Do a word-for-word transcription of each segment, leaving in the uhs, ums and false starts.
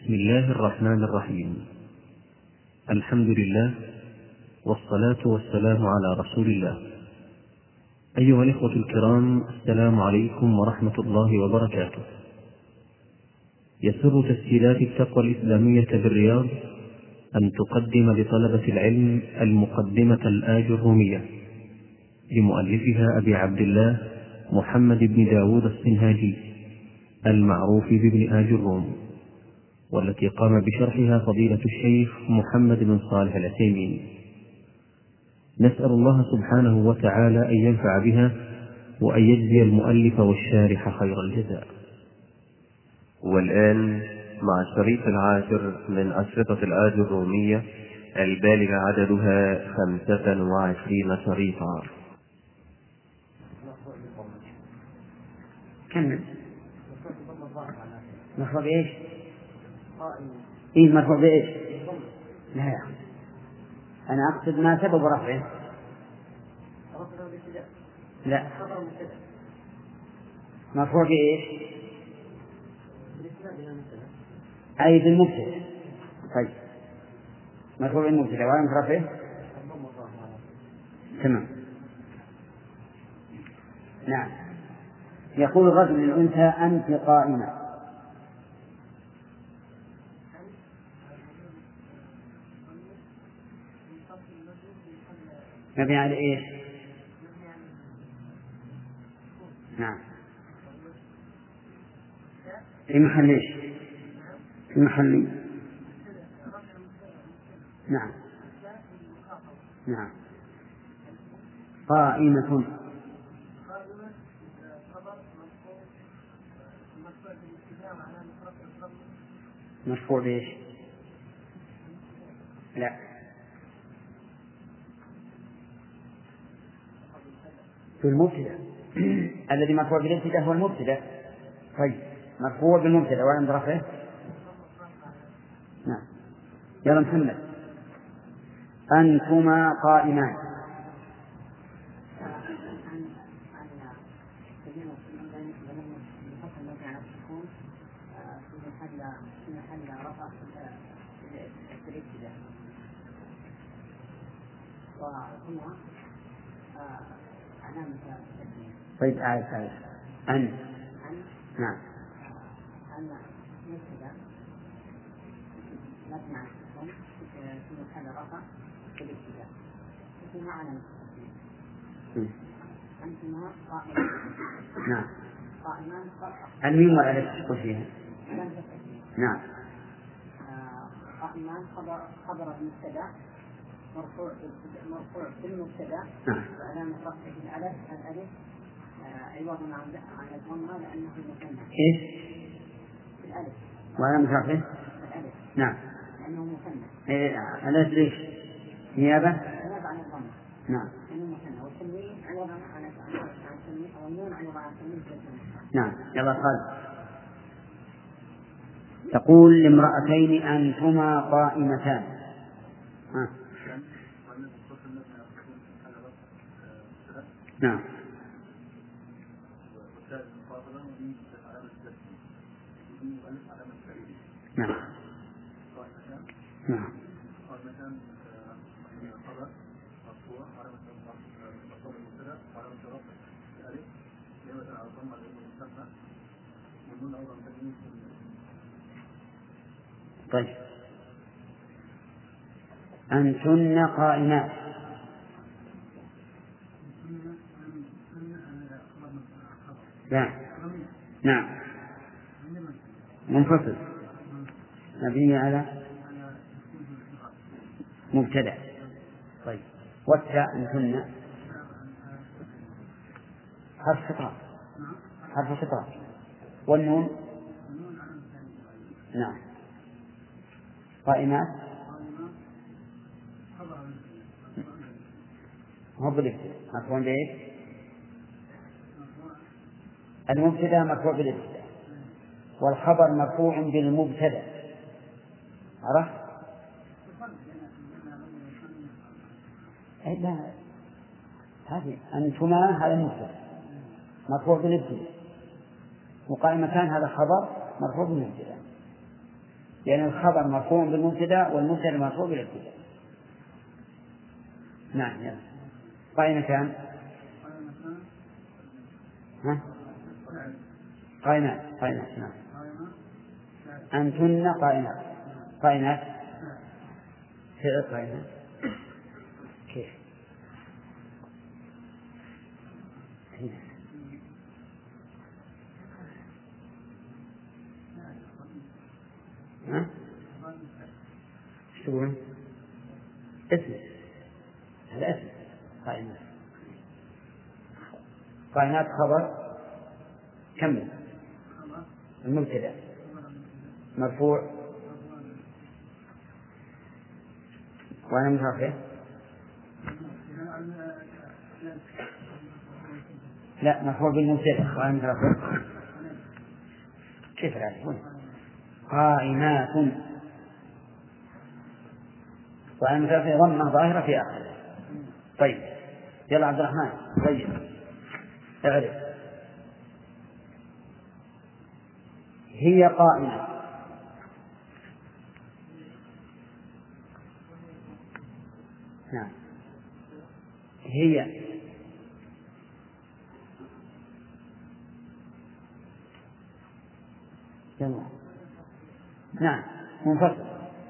بسم الله الرحمن الرحيم. الحمد لله والصلاة والسلام على رسول الله. أيها الإخوة الكرام، السلام عليكم ورحمة الله وبركاته. يسر تسجيلات التقوى الإسلامية بالرياض أن تقدم لطلبة العلم المقدمة الآجرومية لمؤلفها أبي عبد الله محمد بن داود السنهاجي المعروف بابن آجروم، والتي قام بشرحها فضيلة الشيخ محمد بن صالح العثيمين. نسأل الله سبحانه وتعالى أن ينفع بها وأن يجزي المؤلف والشارح خير الجزاء. والآن مع الشريط العاشر من أشرطة الآجرومية البالغ عددها خمسة وعشرين شريطا. كمل. مرفوع بإيش؟ إيه مرفوع بإيش؟ لا يا أخي، أنا أقصد ما سبب رفعه. لا، مرفوع بإيش؟ أي بالمبتدأ. طيب، مرفوع بالمبتدأ وعلامة رفعه تمام. نعم. يقول الرجل للأنثى: أنت قائمة. مبني على إيش؟ نعم. في محل إيش؟ في محل. نعم نعم. قائمة. مرفوع بإيش؟ لا، في المبتدأ. الذي مرفوع بالابتداء هو المبتدأ. طيب، مرفوع بالمبتدأ وعلامة رفعه. نعم. يلا محمد. أنتما قائمان. طيب، عايز عايز أن. نعم. أن مبتدأ مبني على السكون في محل رفع في الابتداء اسمها علامة التسكين. أنتما قائمان. نعم. قائمان. الميم والألف تقول فيها علامة التسكين. نعم. قائمان خبر خبر المبتدأ مرفوع مرفوع بالمبتدأ وعلامة رفعه الألف الألف عوض عن عن الضمة لأنه مثنى. إيش؟ الألف. وعلامة رفعه الألف. نعم. لأنه مثنى. إيه الألف ليش؟ نيابة؟ نيابة عن الضمة. نعم. لأنه مثنى، والتنوين عوض عن عن التنوين، أو النون عوض عن التنوين. نعم. يلا قال. تقول لامرأتين: أنتما قائمتان. ها. نعم. نعم. نعم. طيب، أنتن قائمات. لا. نعم. منفصل مبني على مبتدأ. طيب، والتاء أنتن حرف خطاب. حرف خطاب. والنون. نعم. قائمات هو بالابتداء مرفوع بإيش؟ المبتدأ مرفوع بالابتداء، والخبر مرفوع بالمبتدأ. عرفت؟ أي لا، هذه أنتما هذا مبتدأ مرفوع بالابتداء، وقائمتان هذا خبر مرفوع بالابتداء. لأن الخبر مرفوع بالمبتدأ والمبتدأ مرفوع بالابتداء. نعم يلا قائمتان. ها قائمات قائمات نعم. أنتن قائمات قائمات فعل قائمات كيف ها شو اسم هذا اسم قائمات قائمات خبر كمل المبتدأ مرفوع وأنا متأخر لا مرفوع بالمبتدأ وأنا متأخر كيف العلم قائمات وأنا متأخر ضمة ظاهرة في آخره. طيب يلا عبد الرحمن طيب اعرف هي قائمة نعم هي يلا نعم منفصل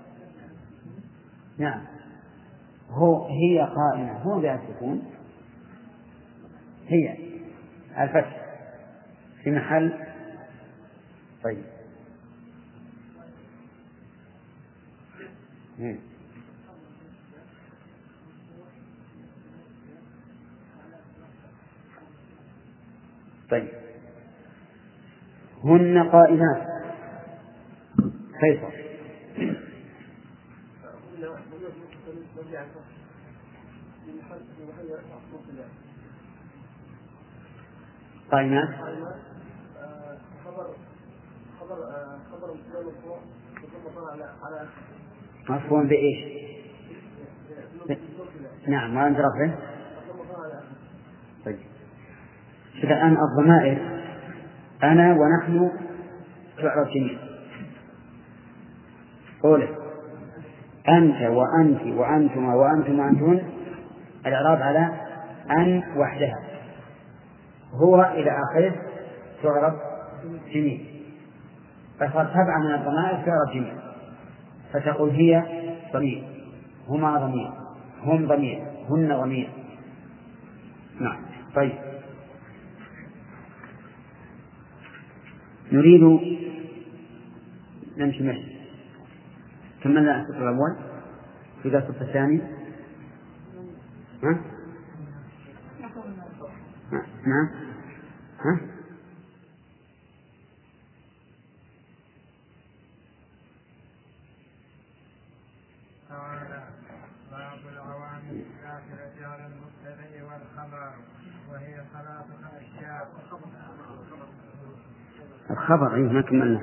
نعم هو هي قائمة هو بها السكون هي الفتح في محل. طيب مم. طيب هن قائمات فيصل قائمات مرفوع بإيش؟ نعم ما أنت رفعه. طيب شوف الآن الضمائر أنا ونحن تعرف جميع قوله أنت وأنت وأنتما وأنتم وأنتن الإعراب على أن وحدها هو إلى آخره تعرف جميع فصار سبعة من الضمائر تعرف جميع فتقول هي ضمير هما ضمير هم ضمير هن ضمير. نعم طيب نريد نمشي مشي كملنا السطر الأول في السطر الثاني. ها؟ نعم ها؟ باب العوامل الداخلة على المبتدأ والخبر وهي ثلاثة أشياء. الخبر أيه ما كملنا.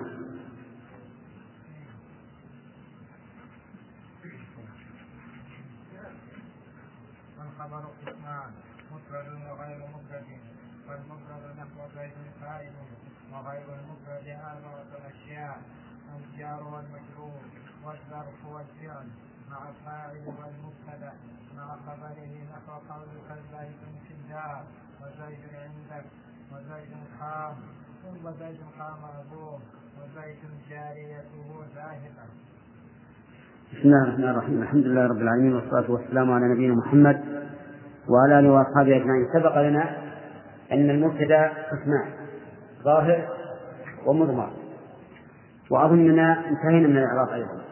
والخبر قسمان مفرد وغير مفرد والمفرد نحو زيد قائم وغير المفرد أربعة أشياء الجار والمجرور والظرف والفعل مع الفاعل والمبتدأ مع خبره نحو قولك زيد في الدار وزيد عندك وزيد قام ثم زيد قام أبوه وزيد جاريته ذاهبة. بسم الله الرحمن الرحيم الحمد لله رب العالمين والصلاة والسلام على نبينا محمد وعلى آله وأصحابه أجمعين. سبق لنا أن المبتدأ قسمان ظاهر ومضمر وأظننا انتهينا من الإعراب أيضا.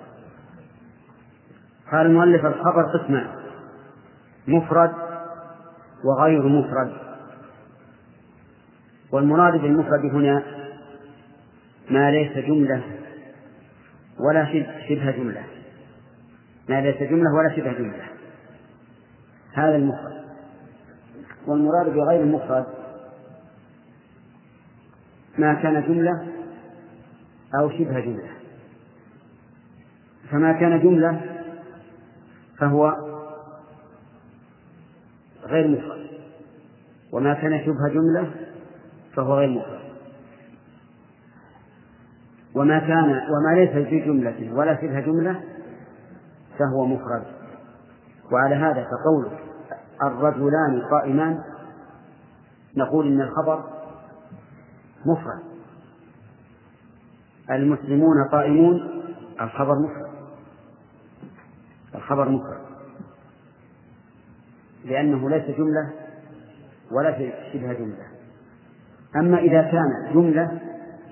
قال المؤلف الخبر قسمان مفرد وغير مفرد والمراد بالمفرد هنا ما ليس جملة ولا شبه جملة ما ليس جملة ولا شبه جملة هذا المفرد. والمراد بغير المفرد ما كان جملة أو شبه جملة. فما كان جملة فهو غير مفرد وما كان شبه جملة فهو غير مفرد. وما كان وما ليس في جملة ولا شبه جملة فهو مفرد. وعلى هذا فقوله الرجلان قائمان نقول إن الخبر مفرد، المسلمون قائمون الخبر مفرد، الخبر مفرد لأنه ليس جملة ولا شبه جملة. أما إذا كان جملة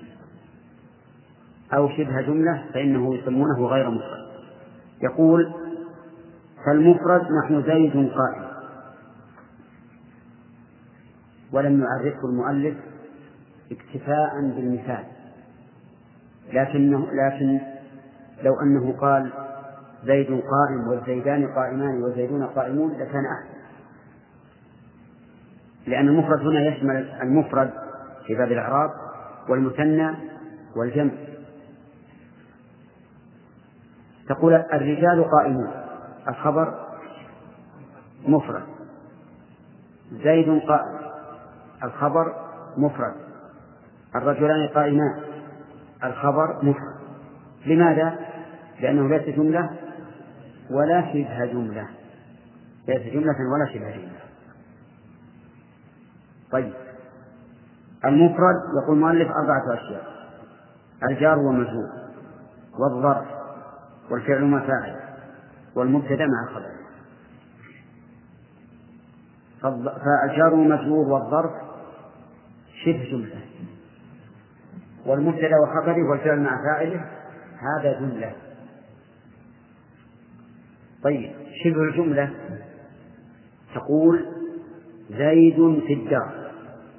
أو شبه جملة فإنه يسمونه غير مفرد. يقول فالمفرد نحن زيد قائم، ولم يعرفه المؤلف اكتفاء بالمثال، لكنه لكن لو أنه قال زيد قائم والزيدان قائمان والزيدون قائمون لكان أحسن، لأن المفرد هنا يشمل المفرد في باب الإعراب والمثنى والجمع. تقول الرجال قائمون الخبر مفرد، زيد قائم الخبر مفرد، الرجلان قائمان الخبر مفرد. لماذا؟ لأنه ليس جملة ولا شبه جملة، ليس جملة ولا شبه جملة. طيب المفرد يقول المؤلف أربعة أشياء: الجار والمجرور والظرف والفعل ما فاعل والمبتدأ مع الخبر. فالجار والمجرور والظرف شبه جملة، والمبتدأ وخبره والفعل مع فاعله هذا جملة. طيب شبه الجملة تقول زيد في الدار،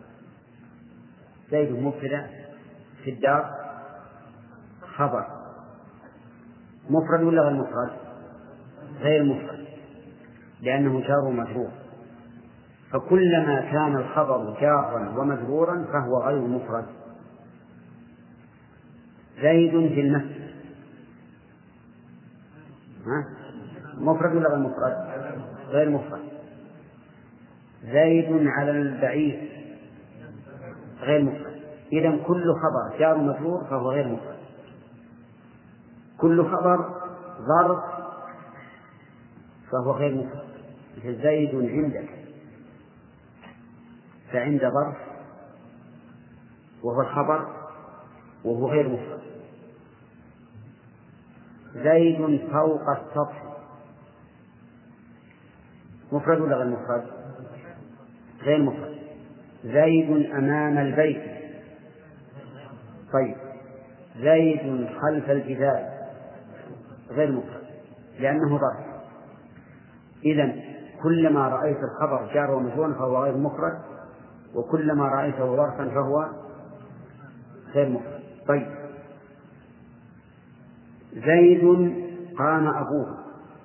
زيد مبتدأ في الدار خبر، مفرد ولا غير مفرد؟ غير مفرد لأنه جار ومجرور، فكلما كان الخبر جارا ومجرورا فهو غير مفرد. زيد في المسجد مفرد ولا غير مفرد؟ غير مفرد. زيد على البعير غير مفرد. إذن كل خبر جار ومجرور فهو غير مفرد. كل خبر ظرف فهو غير مفرد، مثل زيد عندك فعند ظرف وهو الخبر وهو غير مفرد. زيد فوق السطح مفرد ولا غير مفرد؟ غير مفرد. زيد أمام البيت. طيب زيد خلف الجدار غير مفرد لأنه ظرف. إذن كلما رأيت الخبر جار ومجرور فهو غير مفرد، وكلما رأيته ظرفا فهو غير مفرد. طيب زيد قام أبوه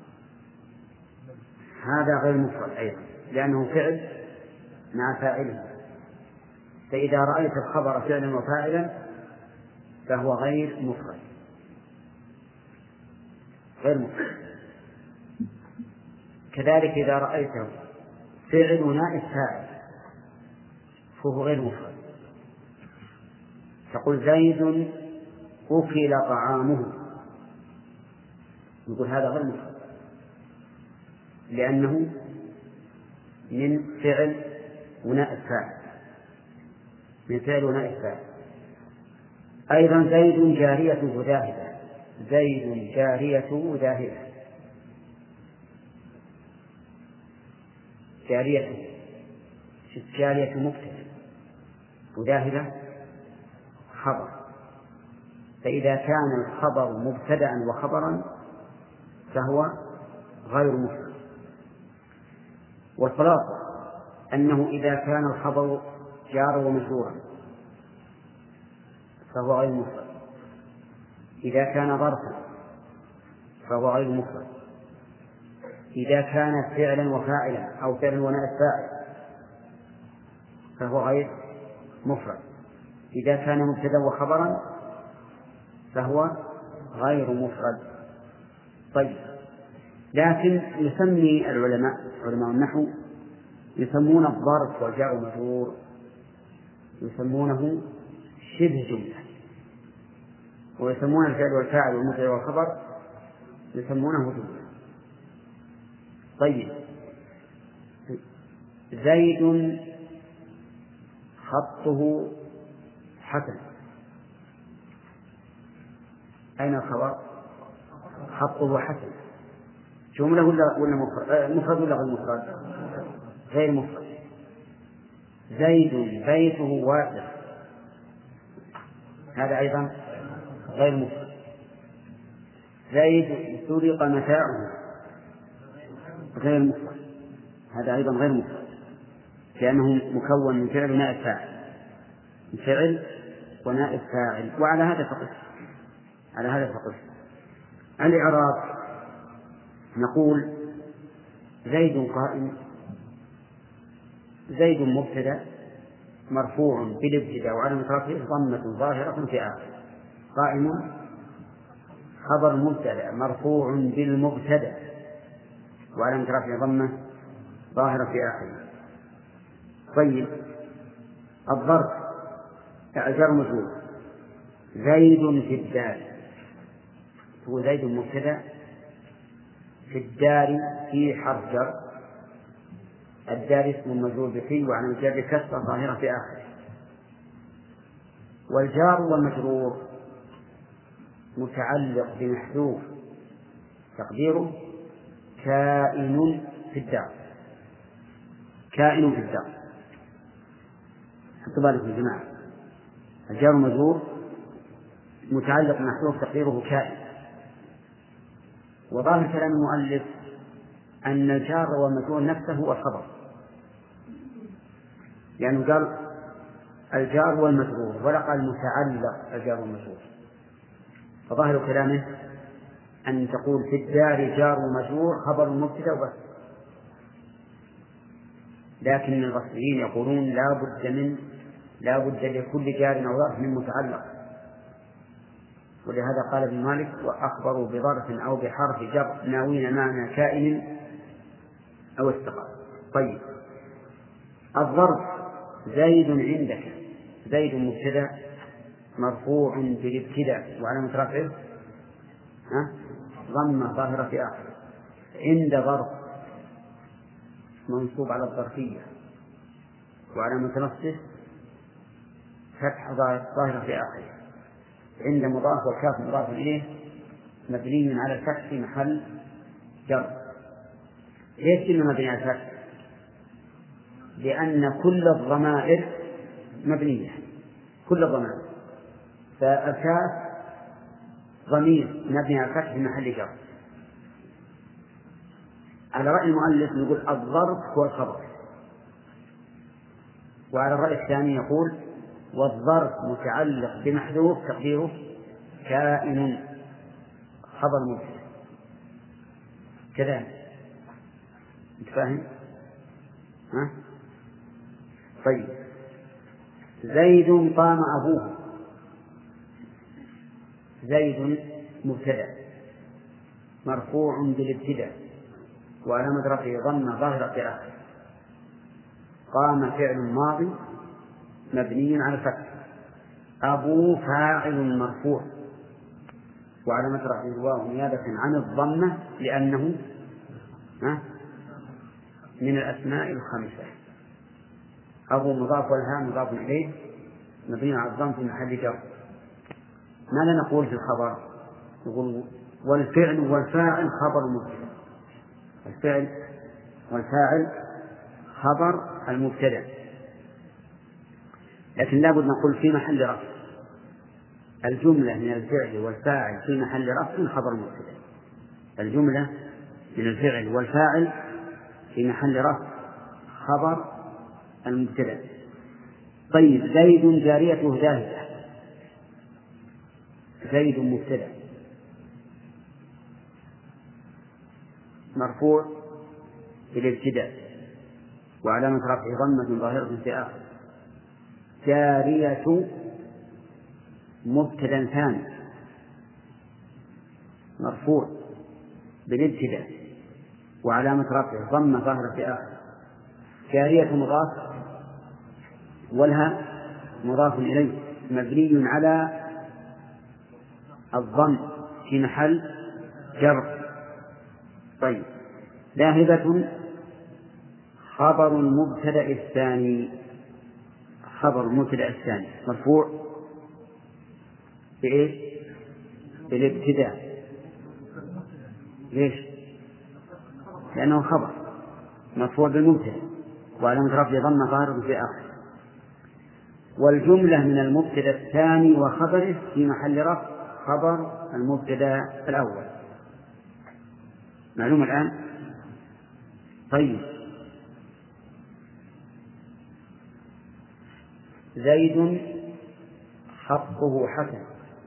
هذا غير مفرد أيضا لأنه فعل مع فاعله، فإذا رأيت الخبر فعلا وفاعلا فهو غير مفرد غير مفرد. كذلك إذا رأيته فعل نائب فاعل فهو غير مفرد. تقول زيد أكل طعامه، نقول هذا غير مفرد لأنه من فعل ونائب فاعل، من فعل ونائب فاعل. أيضا زيد جاريته ذاهبة، زيد جاريته ذاهبة، جاريته جارية مبتدأ وذاهبة خبر، فإذا كان الخبر مبتدأ وخبرا فهو غير مفرد. والخلاصة أنه إذا كان الخبر جار ومجرورا فهو غير مفرد، إذا كان ظرفا فهو غير مفرد، إذا كان فعلا وفاعلا أو فعلا ونائب فاعل فهو غير مفرد، إذا كان مبتدأ وخبرا فهو غير مفرد. طيب لكن يسمي العلماء علماء النحو يسمون الظرف والجار والمجرور يسمونه شبه جملة، ويسمون الفعل والفاعل والمبتدأ والخبر يسمونه جملة. طيب، زيد خطه حسن، أين الخبر؟ خطه حسن جملة ولا ولا مفرد ولا غير مفرد؟ غير مفرد. زيد بيته واسع، هذا أيضا غير مفرد. زيد سرق متاعه، غير مفرد، هذا أيضا غير مفرد، لأنه مكون من فعل ونائب فاعل، فعل ونائب فاعل. وعلى هذا فقط، على هذا فقط. الإعراب نقول زيد قائم، زيد مبتدأ مرفوع بالابتداء وعلامة رفعه ضمة ظاهرة في آخره. قائم خبر مبتدأ مرفوع بالمبتدأ وعلامة رفعه ضمة ظاهرة في آخره. طيب، الظرف جار مجرور، زيد في الدار، هو زيد مبتدأ في الدار في حرف جر، الدار اسم مجرور بفي وعلامة جر كسرة ظاهرة في آخره. والجار والمجرور متعلق بمحذوف تقديره كائن في الدار، كائن في الدار. حطوا بالكم يا جماعة، الجار والمجرور متعلق بمحذوف تقديره كائن. وظاهر كلام المؤلف أن الجار والمجرور نفسه هو الخبر، لأنه يعني قال الجار والمجرور ولا قال متعلق الجار والمجرور. فظاهر كلامه أن تقول في الدار جار ومجرور خبر مبتدأ وبس. لكن البصريين يقولون لا بد من لا بد لكل جار أو ظرف من متعلق، ولهذا قال ابن مالك وأخبروا بظرف أو بحرف جر ناوين معنى كائن أو استقر. طيب، الظرف زيد عندك، زيد مبتدأ مرفوع بالابتداء وعلامة رفعه ضمة ظاهرة في آخره. عند ظرف منصوب على الظرفية وعلامة نصبه فتح ظاهرة في آخره. عند مضاف والكاف مضاف إليه مبني على الفتح في محل جر. ليش كلمة مبني على الفتح؟ لأن كل الضمائر مبنية، كل الضمائر، فالكاف ضمير مبني على الفتح في محل جر. على رأي المؤلف نقول الظرف هو الخبر، وعلى الرأي الثاني يقول والظرف متعلق بمحذوف تقديره كائن خبر مبتدأ. كذلك متفاهم؟ ها؟ طيب، زيد قام أبوه، زيد مبتدأ مرفوع بالابتداء وعلامة رفعه ضمة ظاهرة في آخره. قام فعل ماضي مبني على الفتح، أبو فاعل مرفوع وعلامة رفعه الواو نيابة عن الضمة لأنه من الأسماء الخمسة. أبو مضاف والهاء مضاف إليه مبني على الضم في محل جر. ماذا نقول في الخبر؟ نقول والفعل والفاعل خبر مبتدأ، الفعل والفاعل خبر المبتدأ، لكن لا بد نقول في محل رفع. الجملة من الفعل والفاعل في محل رفع خبر مبتدأ، الجملة من الفعل والفاعل في محل رفع خبر المبتدأ. طيب، زيد جاريته جاهزة، زيد مبتدأ مرفوع بالابتداء وعلامة رفعه ضمة ظاهرة في آخر. جارية مبتدأ ثاني مرفوع بالابتداء وعلامة رفعه ضمة ظاهرة في آخر. جارية مضاف والها مضاف إليه مبني على الضم في محل جر. طيب ذاهبة خبر المبتدأ الثاني، خبر المبتدأ الثاني مرفوع بإيش؟ بالابتداء. ليش؟ لأنه خبر مرفوع بالمبتدأ وعلامة رفعه ضمة ظاهرة في آخره. والجملة من المبتدأ الثاني وخبره في محل رفع خبر المبتدأ الأول. معلوم الآن؟ طيب زيد حقه حسن،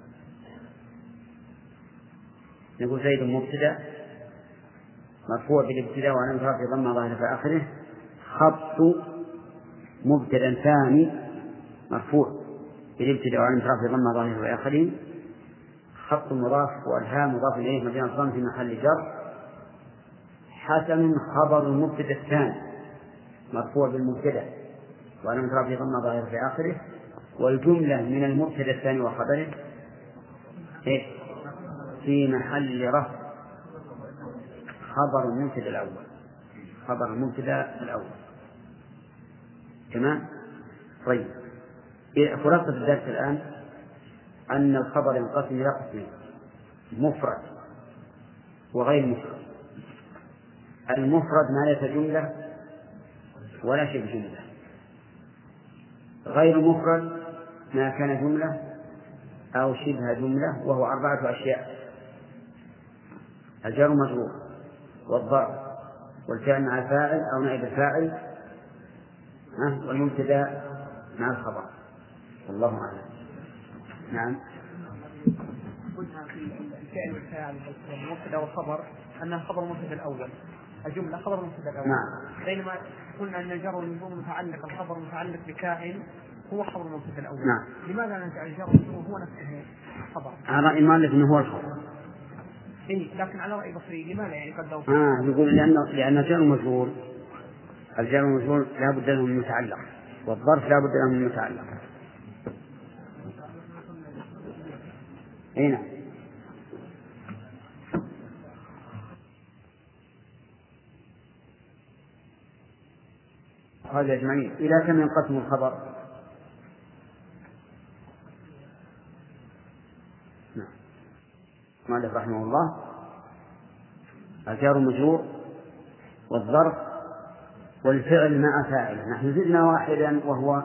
نقول زيد مبتدأ مرفوع بالابتداء وعلامة رفعه ضمة ظاهرة في آخره. خط مبتدأ ثاني مرفوع بالابتداء وعلامة رفعه ضمة ظاهرة في آخره. خط مضاف والهاء مضاف إليه مبني على الضم في محل جر. حسن خبر المبتدأ الثاني مرفوع بالمبتدأ وعلامة رفعه ضمة ظاهرة في آخره. والجملة من المبتدأ الثاني وخبره في محل رفع خبر المبتدأ الأول، خبر المبتدأ الأول. تمام؟ طيب خلاصة الدرس الآن أن الخبر ينقسم إلى قسمين: مفرد وغير مفرد. المفرد ما ليس جملة ولا شبه جملة. غير مفرد ما كان جملة أو شبه جملة، وهو أربعة أشياء: الجار والمجرور والظرف والفعل مع الفاعل أو نائب الفاعل والمبتدأ مع الخبر. والله أعلم. نعم. قلنا في الفعل والفاعل والمبتدأ والخبر أنها خبر المبتدأ الأول، الجملة خبر المبتدأ الأول. نعم. بينما قلنا أن الجر والمجرور متعلق، الخبر متعلق بكائن هو خبر المبتدأ الأول. نعم. لماذا نجعل الجر والمجرور هو نفسه خبر؟ على رأي مالك أنه هو الخبر. إيه، لكن على رأي بصري لماذا يعني قد لو آه يقول لأن لأن الجار والمجرور الجار والمجرور لا بد له من متعلق، والظرف لا بد له من متعلق. هنا هذا أجمعين. إلى كم ينقسم الخبر؟ نعم. مالك رحمه الله: الجار والمجرور والظرف والفعل مع فاعله. نحن زدنا واحدا وهو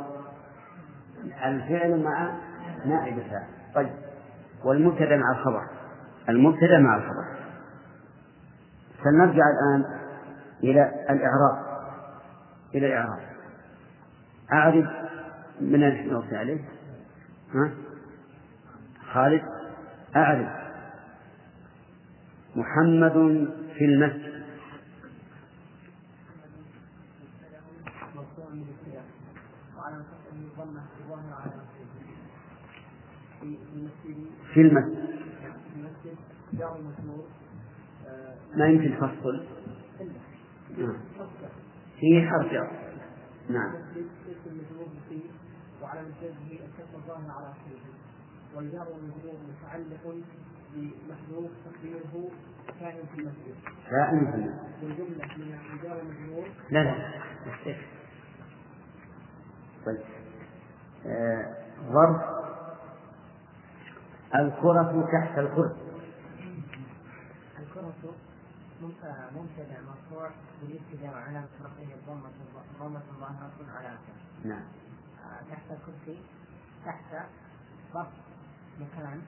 الفعل مع نائب الفاعل. طيب والمبتدأ مع الخبر، المبتدأ مع الخبر. فلنرجع الآن إلى الإعراب، إلى الإعراب. أعرف من الذي نوصي عليه؟ ها؟ خالد. أعرف محمد في المسجد. في المسجد ما يمكن فصل في حرف جر. نعم. وعلى مسجده الكسر الظاهر على آخره، والجار والمجرور متعلق بمحذوف تقديره كائن في المسجد. كائن في المسجد. والجملة من الجار والمجرور لا لا طيب آه، ظرف الكرة تحت الكرسي. الكرة مبتدأ مرفوع بالابتداء وعلامة رفعه الضمة ضمة ظاهرة على آخره. نعم. تحت الكرسي، تحت ظرف مكان،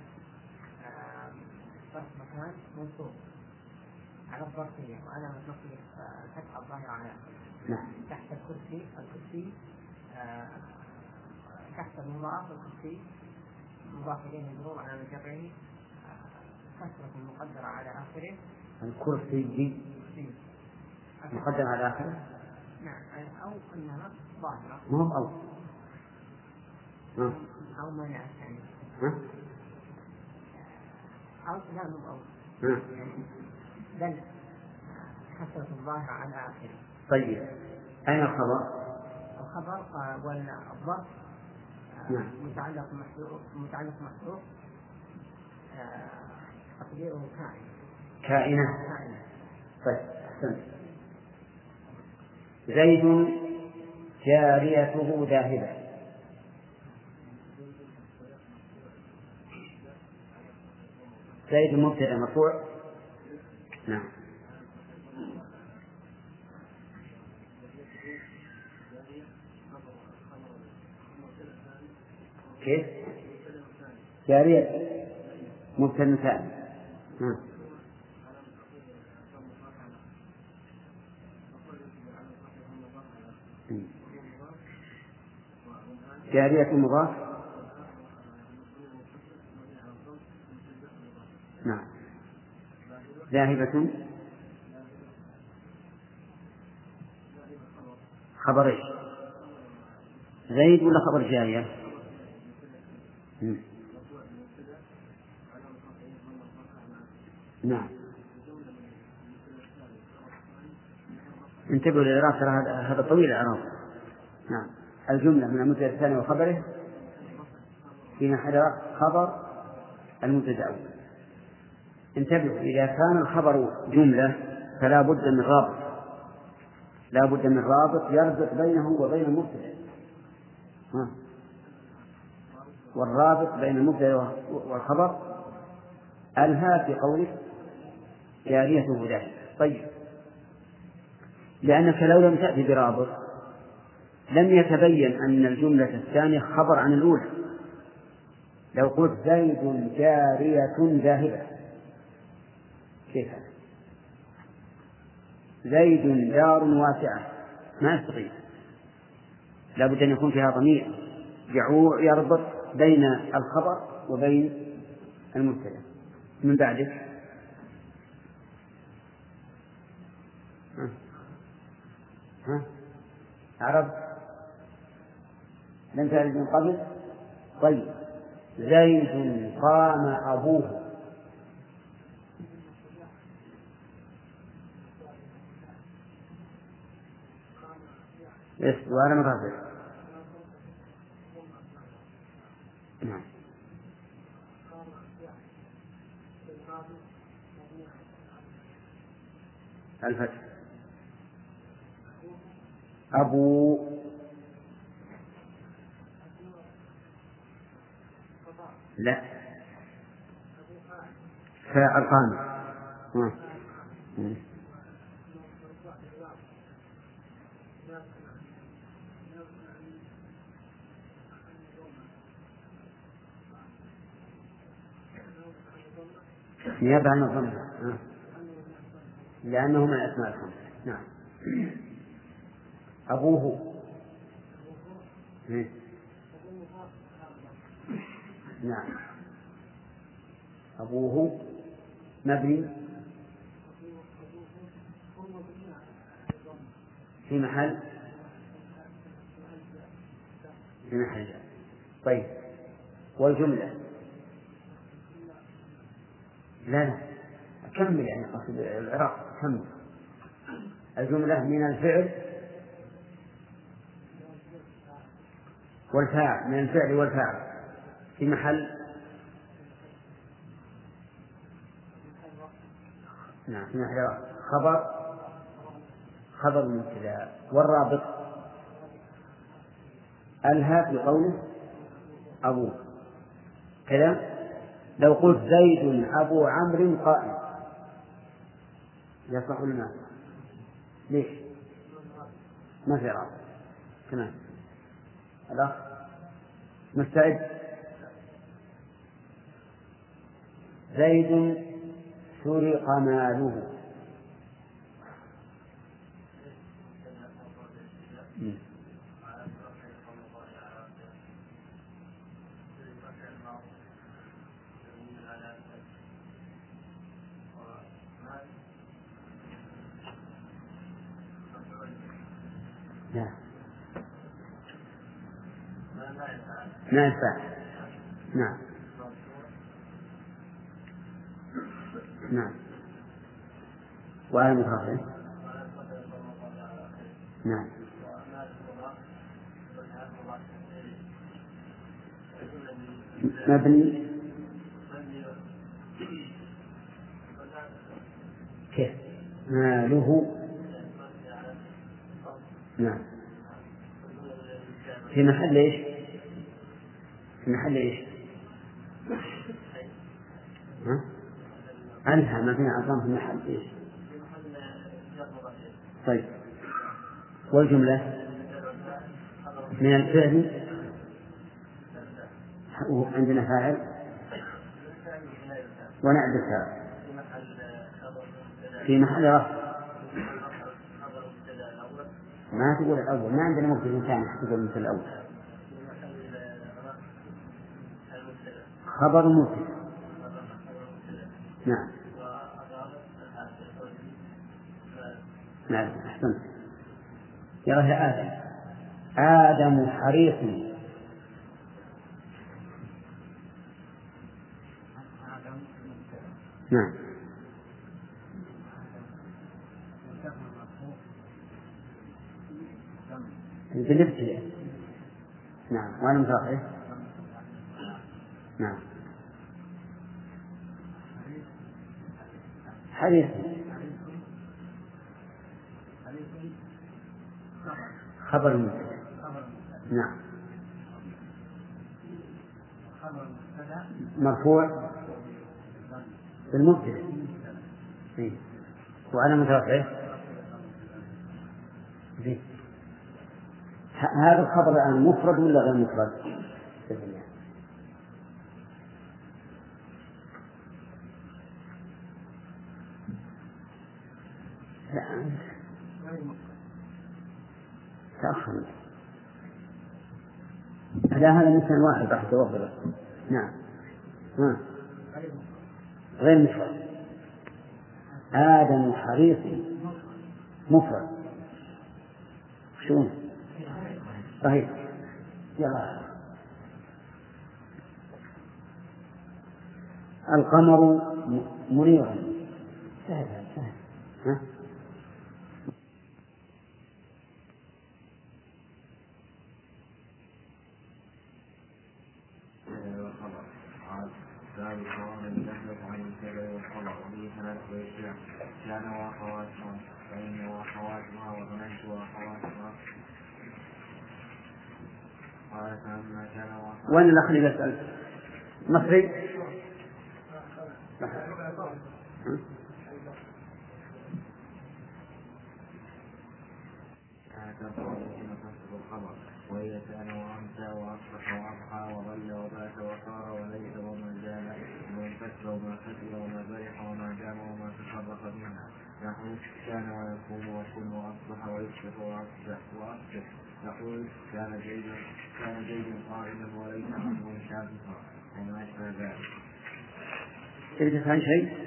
ظرف مكان منصوب على الظرفية وعلامة رفعه الفتحة الظاهرة على آخره. نعم. تحت الكرسي، الكرسي تحت المضاف، الكرسي مضاف إليه مجرور على جره كسرة مقدرة على آخره. الكرسي دي مقدر على آخره. نعم. أو أنها ظاهرة. ما هو أو أو مانع الثاني. أو لا مو أو. بل كسرة الظاهرة على آخره. طيب أين الخبر؟ الخبر والظرف متعلق محذوف، متعلق محذوف تقديره كائن. كائنة. طيب أحسنت. زيد جاريته ذاهبة. زيد مبتدأ مرفوع. نعم. كيف؟ جارية مبتدأ ثاني. نعم. جارية مضاف. نعم. ذاهبة خبر ايش؟ زيد ولا خبر جارية؟ مم. نعم. انتبهوا للإعراب، ترى هذا طويل الإعراب. نعم. الجملة من المبتدأ الثاني وخبره في محل خبر المبتدأ الأول. انتبهوا، إذا كان الخبر جملة فلا بد من رابط، لا بد من رابط يربط بينه وبين المبتدأ، والرابط بين المبتدأ والخبر ألها في قوله جاريته ذاهبة. طيب، لأنك لو لم تأتي برابط لم يتبين أن الجملة الثانية خبر عن الأولى. لو قلت زيد جارية ذاهبة كيف هذا؟ زيد دار واسعة ما يستطيع، لا بد أن يكون فيها ضمير يربط بين الخبر وبين المبتدأ. من بعده ها ها عرب لم تعرف من قبل. طيب، زيد قام أبوه. يس وأنا مغفر. نعم. الفتح. أبو لا فاعل قام. نيابة عن الضمة لأنه من الأسماء الخمسة. نعم. أبوه. نعم. أبوه مبني في محل في محل. طيب، والجملة لا لا أكمل، يعني قصد العراق كمل. الجملة من الفعل والفاعل، من الفعل والفاعل في محل نعم في محل خبر خبر مبتدأ. والرابط ألها في قوله أبوه كذا. لو قلت زيد أبو عمرو قائم يصح لنا. ليش؟ ما في رابط. تمام. الأخ مستعد. زيد سرق ماله. لا ما ينفع. نعم نعم. وعلى مخاطر. نعم. مبني كيف ماله؟ نعم في محل إيش؟ في محل إيش؟ ها؟ أنهى ما فيها عظام في محل إيش؟ طيب والجملة من الفعل عندنا فاعل ونعد الفاعل في محل رفع. ما تقول الأول، ما عندنا مبتدأ ثاني تقول مثل الأول. خبر مبتدأ. نعم نعم أحسنت. يا يا آدم آدم حريص. نعم بالابتداء. نعم وأنا مصحح. نعم حديث خبر مبتدأ. نعم مرفوع بالمبتدأ وأنا مترفعه. هذا الخبر الآن مفرد ولا غير مفرد؟ لا تأخر. لا هذا مثل واحد راح توفر. نعم ها. غير مفرد. آدم حريص مفرد شو صحيح. يلا القمر منير. سهل سهل. ها كان وأخواتها فإن وأخواتها وظننت وأخواتها. قال فلما كان وأخواتها. وين الأخ اللي يسأل؟ مصري؟ الخبر وهي كان وأمسى وأصبح وأضحى وظل وبات وصار وليس وما زال ومن فتر وما فتر وما برح وما دام وما تفرق منها نحو كان ويكون وكن وأصبح ويصبح وأصبح وأصبح نقول كان جيدا كان جيدا قائما وليس عنه شافها وما أشبه ذلك. تريد تفهم شيء؟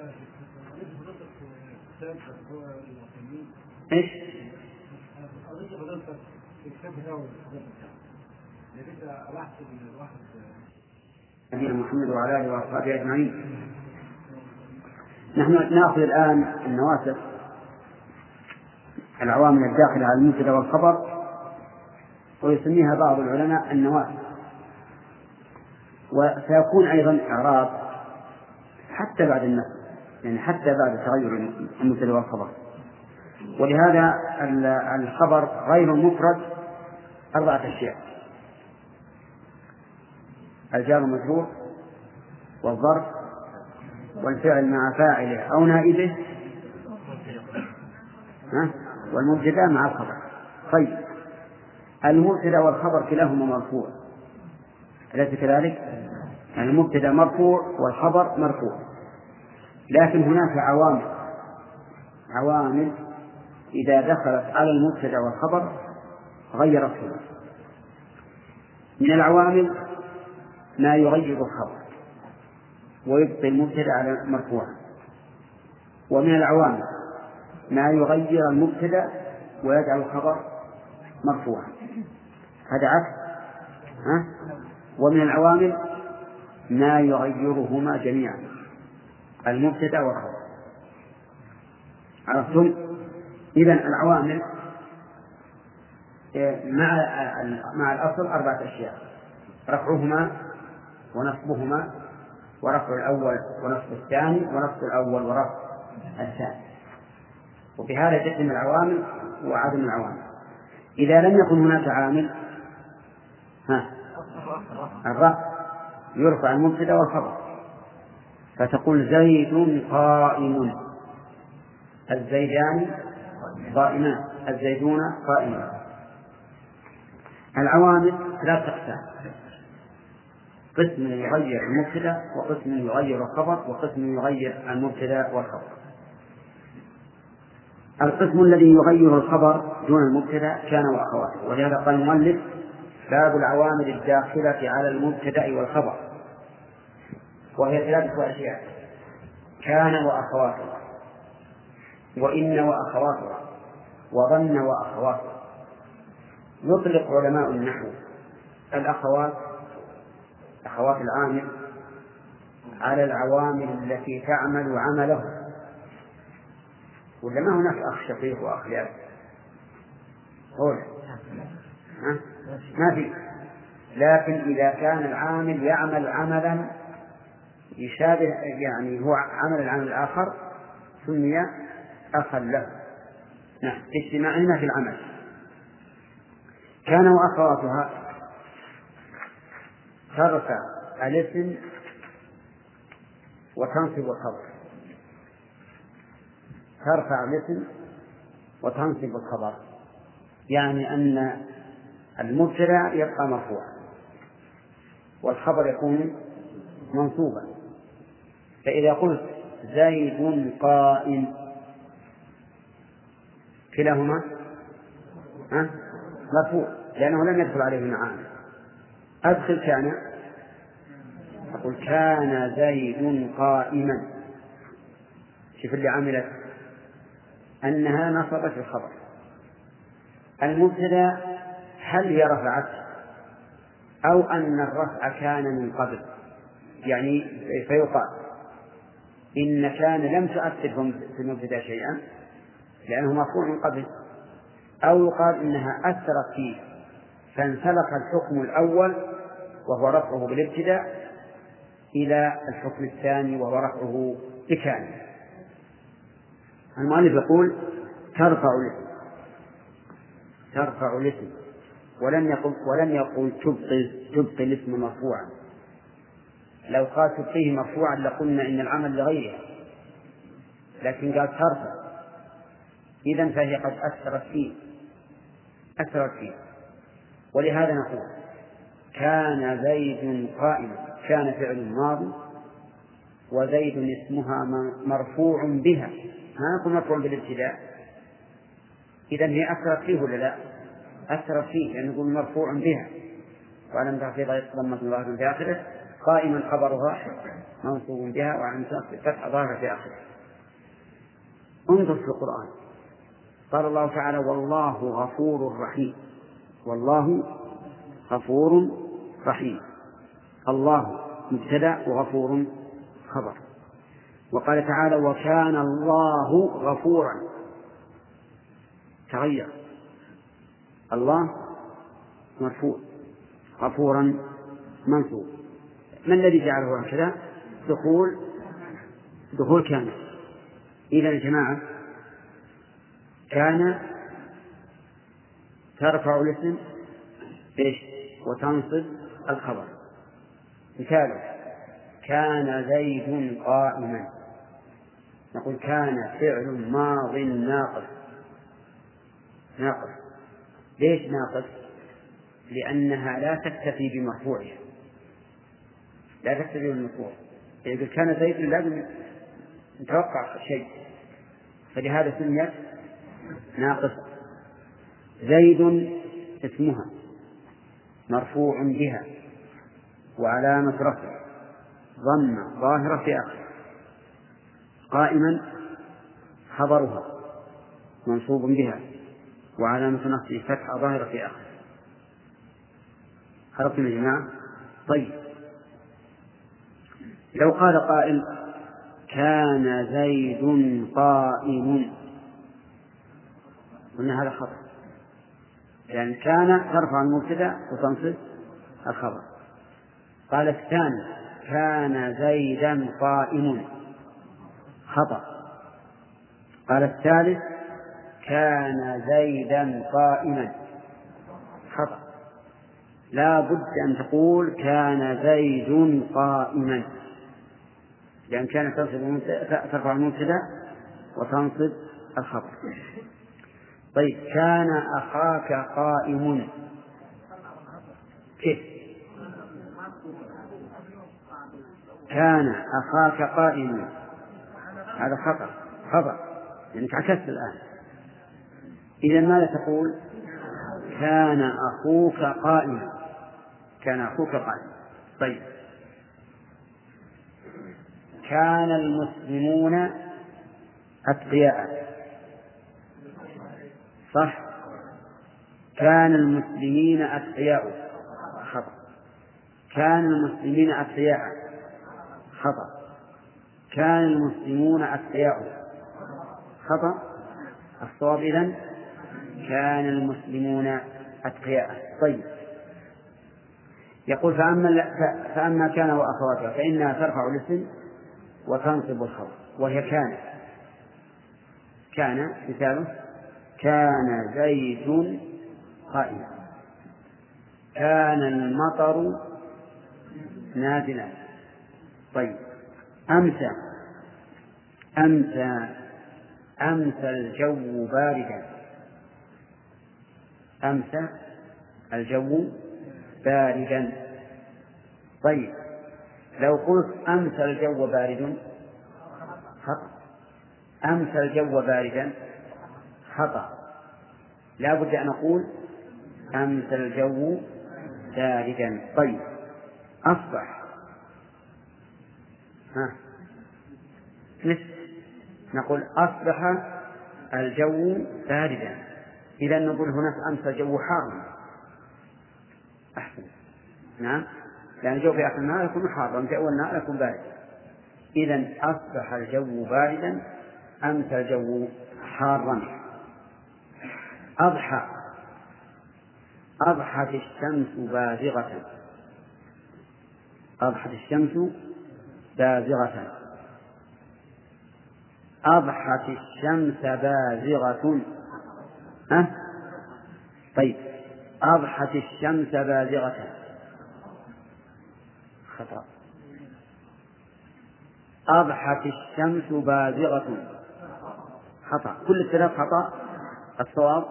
إيش؟ نبينا محمد وعلى آله وأصحابه أجمعين. نحن نأخذ الآن النواسخ العوامل الداخلة على المبتدأ والخبر ويسميها بعض العلماء النواسخ. وسيكون أيضا إعراب حتى بعد النسخ، يعني حتى بعد تغير المبتدأ والخبر. ولهذا الخبر غير المفرد أربعة أشياء: الجار والمجرور والظرف والفعل مع فاعله أو نائبه والمبتدأ مع الخبر. طيب المبتدأ والخبر كلاهما مرفوع أليس كذلك؟ المبتدأ مرفوع والخبر مرفوع، لكن هناك عوامل عوامل إذا دخلت على المبتدأ والخبر غيرته. من العوامل ما يغير الخبر ويبقي المبتدأ على مرفوعا، ومن العوامل ما يغير المبتدأ ويجعل الخبر مرفوعا، هذا عكس. ها؟ ومن العوامل ما يغيرهما جميعا المبتدأ والخبر. عرفتم؟ إذن العوامل مع مع الأصل أربعة أشياء: رفعهما ونصبهما ورفع الأول ونصب الثاني ونصب الأول ورفع الثاني. وبهذا تتم العوامل وعدم العوامل. إذا لم يكن هناك عامل ها الرفع يرفع المبتدأ والخبر، فتقول زيد قائم، الزيدان قائمان، الزيدون قائمان. العوامل ثلاث أقسام: قسم يغير المبتدأ، وقسم يغير الخبر، وقسم يغير المبتدأ والخبر. القسم الذي يغير الخبر دون المبتدأ كان وأخواته، ولهذا قال المؤلف: باب العوامل الداخلة على المبتدأ والخبر، وهي ثلاثة أشياء: كان وأخواته، وإن وأخواتها، وظن وأخواتها. يطلق علماء النحو الأخوات، أخوات العامل، على العوامل التي تعمل عمله. ولا ما هناك أخ شقيق وأخ لأب؟ ما في. لكن إذا كان العامل يعمل عملا يشابه، يعني هو عمل العمل الآخر، سمي أخا له. نعم، اجتماعنا في العمل. كان وأخواتها ترفع الاسم وتنصب الخبر، ترفع الاسم وتنصب الخبر، يعني أن المبتدأ يبقى مرفوعا والخبر يكون منصوبا. فإذا قلت زيد قائم كلاهما مرفوع لأنه لم يدخل عليه معاني. أدخل كان، أقول كان زيد قائما، شوف اللي عملت أنها نصبت الخبر. المبتدأ هل هي رفعت أو أن الرفع كان من قبل؟ يعني فيقال إن كان لم تؤثر في المبتدأ شيئا لأنه مرفوع من قبل، أو يقال إنها أثرت فيه فانسلخ الحكم الأول وهو رفعه بالابتداء إلى الحكم الثاني وهو رفعه بكان. المؤلف يقول ترفع الاسم، ترفع الاسم، ولم يقل ولم يقل تبطل تبطل الاسم مرفوعا. لو قال تبطيه مرفوعا لقلنا إن العمل لغيره، لكن قال ترفع، إذن فهي قد أثرت فيه أثرت فيه ولهذا نقول كان زيد قائما، كان فعل ماضي وزيد اسمها مرفوع بها، ما يكون مرفوع بالابتداء. إذن هي أثرت فيه ولا لا؟ أثرت فيه، لأنه يقول مرفوع بها وعلم تحقيق ضمة ظاهرة في آخره، قائما خبرها منصوب بها وعلم فتح ظاهرة في آخره. انظر في القرآن، قال الله تعالى والله غفور رحيم، والله غفور رحيم. الله مبتدأ وغفور خبر. وقال تعالى وكان الله غفورا، تغير، الله مرفوع غفورا منصوب. ما الذي جعله هكذا؟ دخول دخول كان. إذا يا جماعة كان ترفع الاسم إيش وتنصب الخبر. مثال كان زيد قائما، نقول كان فعل ماض ناقص. ناقص ليش ناقص؟ لأنها لا تكتفي بمرفوعها، لا تكتفي بالمرفوع. إذا كان زيد لازم نتوقع شيء، فلهذا سميت ناقص. زيد اسمها مرفوع بها وعلامة رفعه ضمة ظاهرة في آخره، قائما خبرها منصوب بها وعلامة نصبه فتحة ظاهرة في آخره. عرفتم يا جماعة؟ طيب لو قال قائل كان زيد قائم، قلنا هذا خطأ، لأن كان ترفع المبتدأ وتنصب الخبر. قال الثاني كان زيدا قائم، خطأ، قال الثالث كان زيدا قائما، خطأ، لا بد أن تقول كان زيد قائما، لأن كان ترفع المبتدأ وتنصب الخبر. طيب كان أخاك قائم، كيف؟ كان أخاك قائم، هذا خطأ، خطأ لأنك يعني عكست الآن. إذا ماذا تقول؟ كان أخوك قائما، كان أخوك قائما. طيب كان المسلمون أتقياء، صح؟ كان المسلمين أتقياء، خطأ. كان المسلمين أتقياء، خطأ. كان المسلمون أتقياء، خطأ. الصواب إذن كان المسلمون أتقياء. طيب يقول فأما, فأما كان وأخواتها فإنها ترفع الاسم وتنصب الخبر، وهي كان. كان مثاله كان زيد قائما، كان المطر نازلا. طيب أمسى، أمسى أمسى الجو باردا، أمسى الجو باردا. طيب لو قلت أمسى الجو بارد، خطأ. أمسى الجو باردا، خطأ. لا بد أن أقول أمسى الجو باردا. طيب أصبح، ها مثل نقول أصبح الجو باردا، إذا نقول هناك أمسى الجو حارا، أحسن. نعم، لأن الجو في آخر النهار يكون حارا، في أول النهار يكون باردا. إذا أصبح الجو باردا، أمسى الجو حارا. أضحى، أضحت الشمس بازغة، أضحت الشمس بازغة. أضحت الشمس بازغة، ها؟ طيب أضحت الشمس بازغة، خطأ. أضحت الشمس بازغة، خطأ. كل الثلاث خطأ. الصواب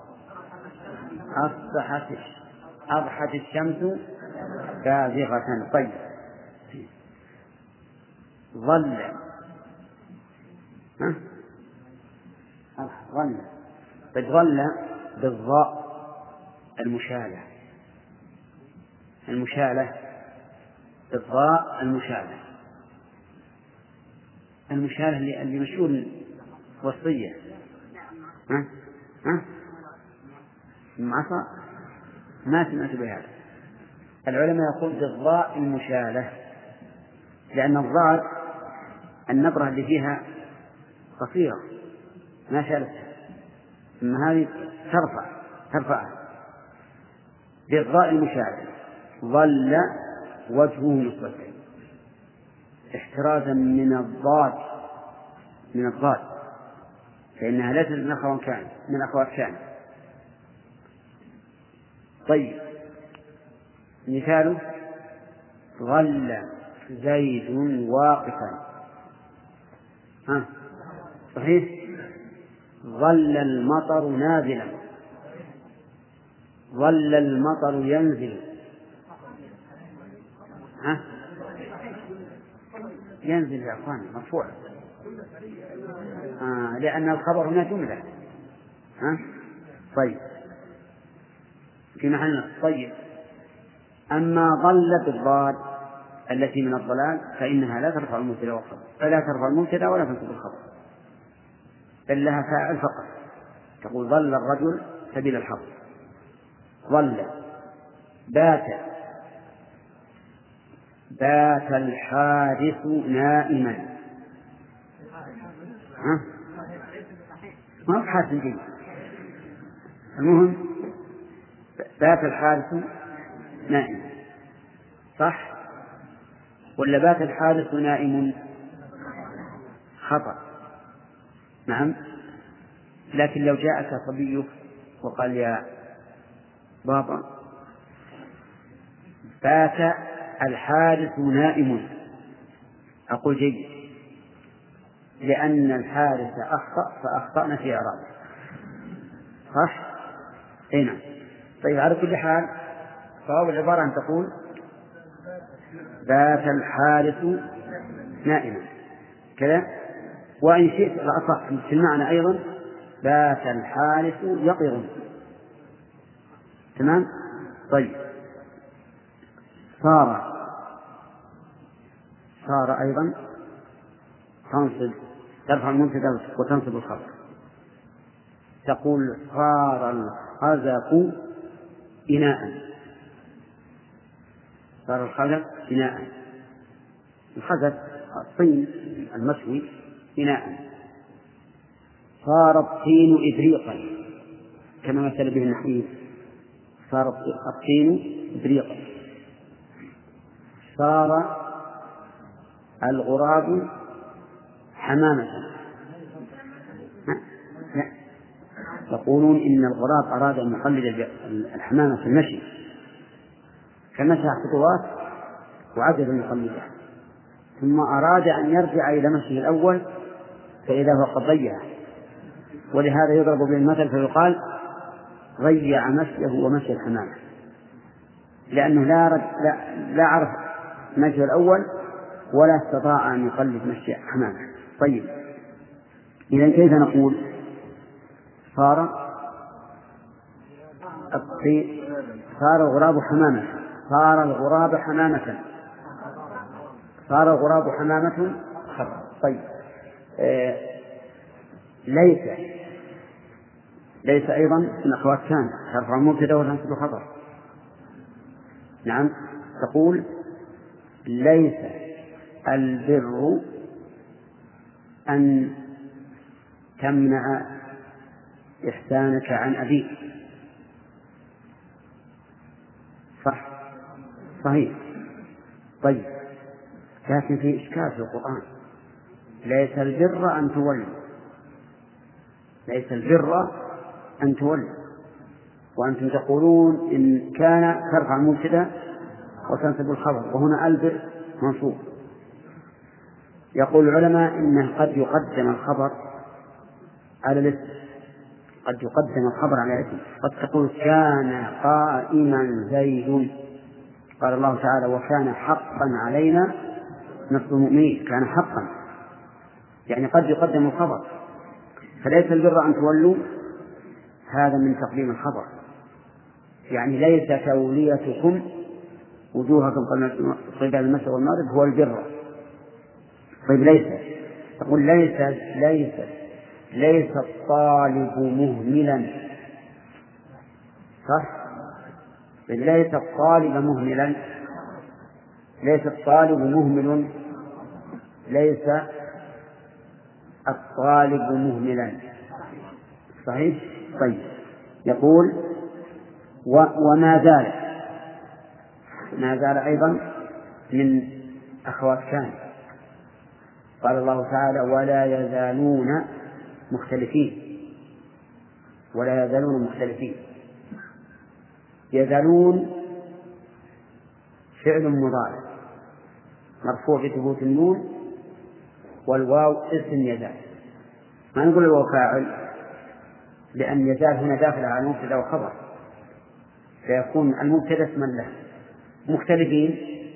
أصبحت أضحت الشمس بازغة. طيب ظل، ها؟ ظل. طيب ظل بالضاء المشالة، المشالة بالضاء المشالة، المشالة اللي مشهور وصية، ها ها معصى، ما سمعت بهذا. العلماء يقول بالضاء المشالة، لأن الضاد النبرة اللي فيها قصيرة ما شالتها، أما هذه ترفع ترفعها. بالضاء المشالة ظل وجهه مسود، احترازا من الضاد، من الضاد، فإنها ليست من أخوات كان، من أخوات كان. طيب مثاله ظل زيد واقفا، ها صحيح. ظل المطر نازلا، ظل المطر ينزل، ها ينزل يا أخوان مرفوع، آه لأن الخبر هنا جملة، ها طيب في محل. طيب أما ظل بالضاد التي من الضلال فإنها لا ترفع المبتدأ والخبر، فلا ترفع المبتدأ ولا تنصب الخبر، بل لها فاعل فقط. تقول ظل الرجل سبيل الحق، ظل. بات، بات الحارس نائما، ها ما في حارس جيد. المهم بات الحارس نائما، صح ولا بات الحارس نائم؟ خطأ، نعم. لكن لو جاءك صبيك وقال يا بابا بات الحارس نائم، أقول جيد، لأن الحارس أخطأ فأخطأنا في إعرابه، صح؟ أي نعم. طيب على كل حال صواب العبارة أن تقول بات الحارس نائما كذا، وإن شئت الأصح في المعنى أيضا بات الحارس يقظ. تمام. طيب صار صار أيضا تنصب ترفع المبتدأ وتنصب الخبر، تقول صار الخزف إناء، صار الخزف إناء، الخزف الطين المشوي إناء. صار الطين إبريقا كما مثل به النحوي، صار الطين إبريقا. صار الغراب حمامة. يقولون إن الغراب أراد أن يقلد الحمامة في المشي فمشى خطوات وعجز أن يقلدها، ثم أراد أن يرجع إلى مشيه الأول فإذا هو قد ضيع، ولهذا يضرب به المثل فيقال ضيع مشيه ومشي الحمامة، لأنه لا, رد لا, لا عرف مشيه الأول ولا استطاع أن يقلد مشي حمامة. طيب إذن كيف نقول صار الطين صار الغراب حمامة، صار الغراب حمامة، صار الغراب حمامة. طيب آه ليس ليس أيضا من أخوات كان ترفع المبتدأ وتنصب الخبر. نعم. تقول ليس البر أن تمنع إحسانك عن أبيك. صح صحيح. طيب لكن في إشكال في القرآن، ليس البر أن تولوا، ليس البر أن تولوا، وأنتم تقولون إن كان ترفع المبتدأ وتنصب الخبر، وهنا البر منصوب. يقول العلماء إنه قد يقدم الخبر على الاسم، قد يقدم الخبر على الاسم. قد تقول كان قائما زيد، قال الله تعالى وكان حقا علينا نصر المؤمنين، كان حقا، يعني قد يقدم الخبر. فليس البر أن تولوا هذا من تقديم الخبر، يعني ليس توليتكم وجوهكم قبل المشرق والمغرب هو البر. طيب ليس، تقول ليس ليس ليس الطالب مهملا، صح؟ ليس الطالب مهملا، ليس الطالب مهمل، ليس الطالب مهملا، صحيح؟ طيب يقول و وما زال، ما زال أيضا من أخوات كان. قال الله تعالى ولا يزالون مختلفين، ولا يزالون مختلفين. يزالون فعل مضارع مرفوع بثبوت النون والواو اسم يزال، ما نقول الواو فاعل لأن يزال هنا داخل على المبتدأ وخبر، فيكون المبتدأ اسما له. مختلفين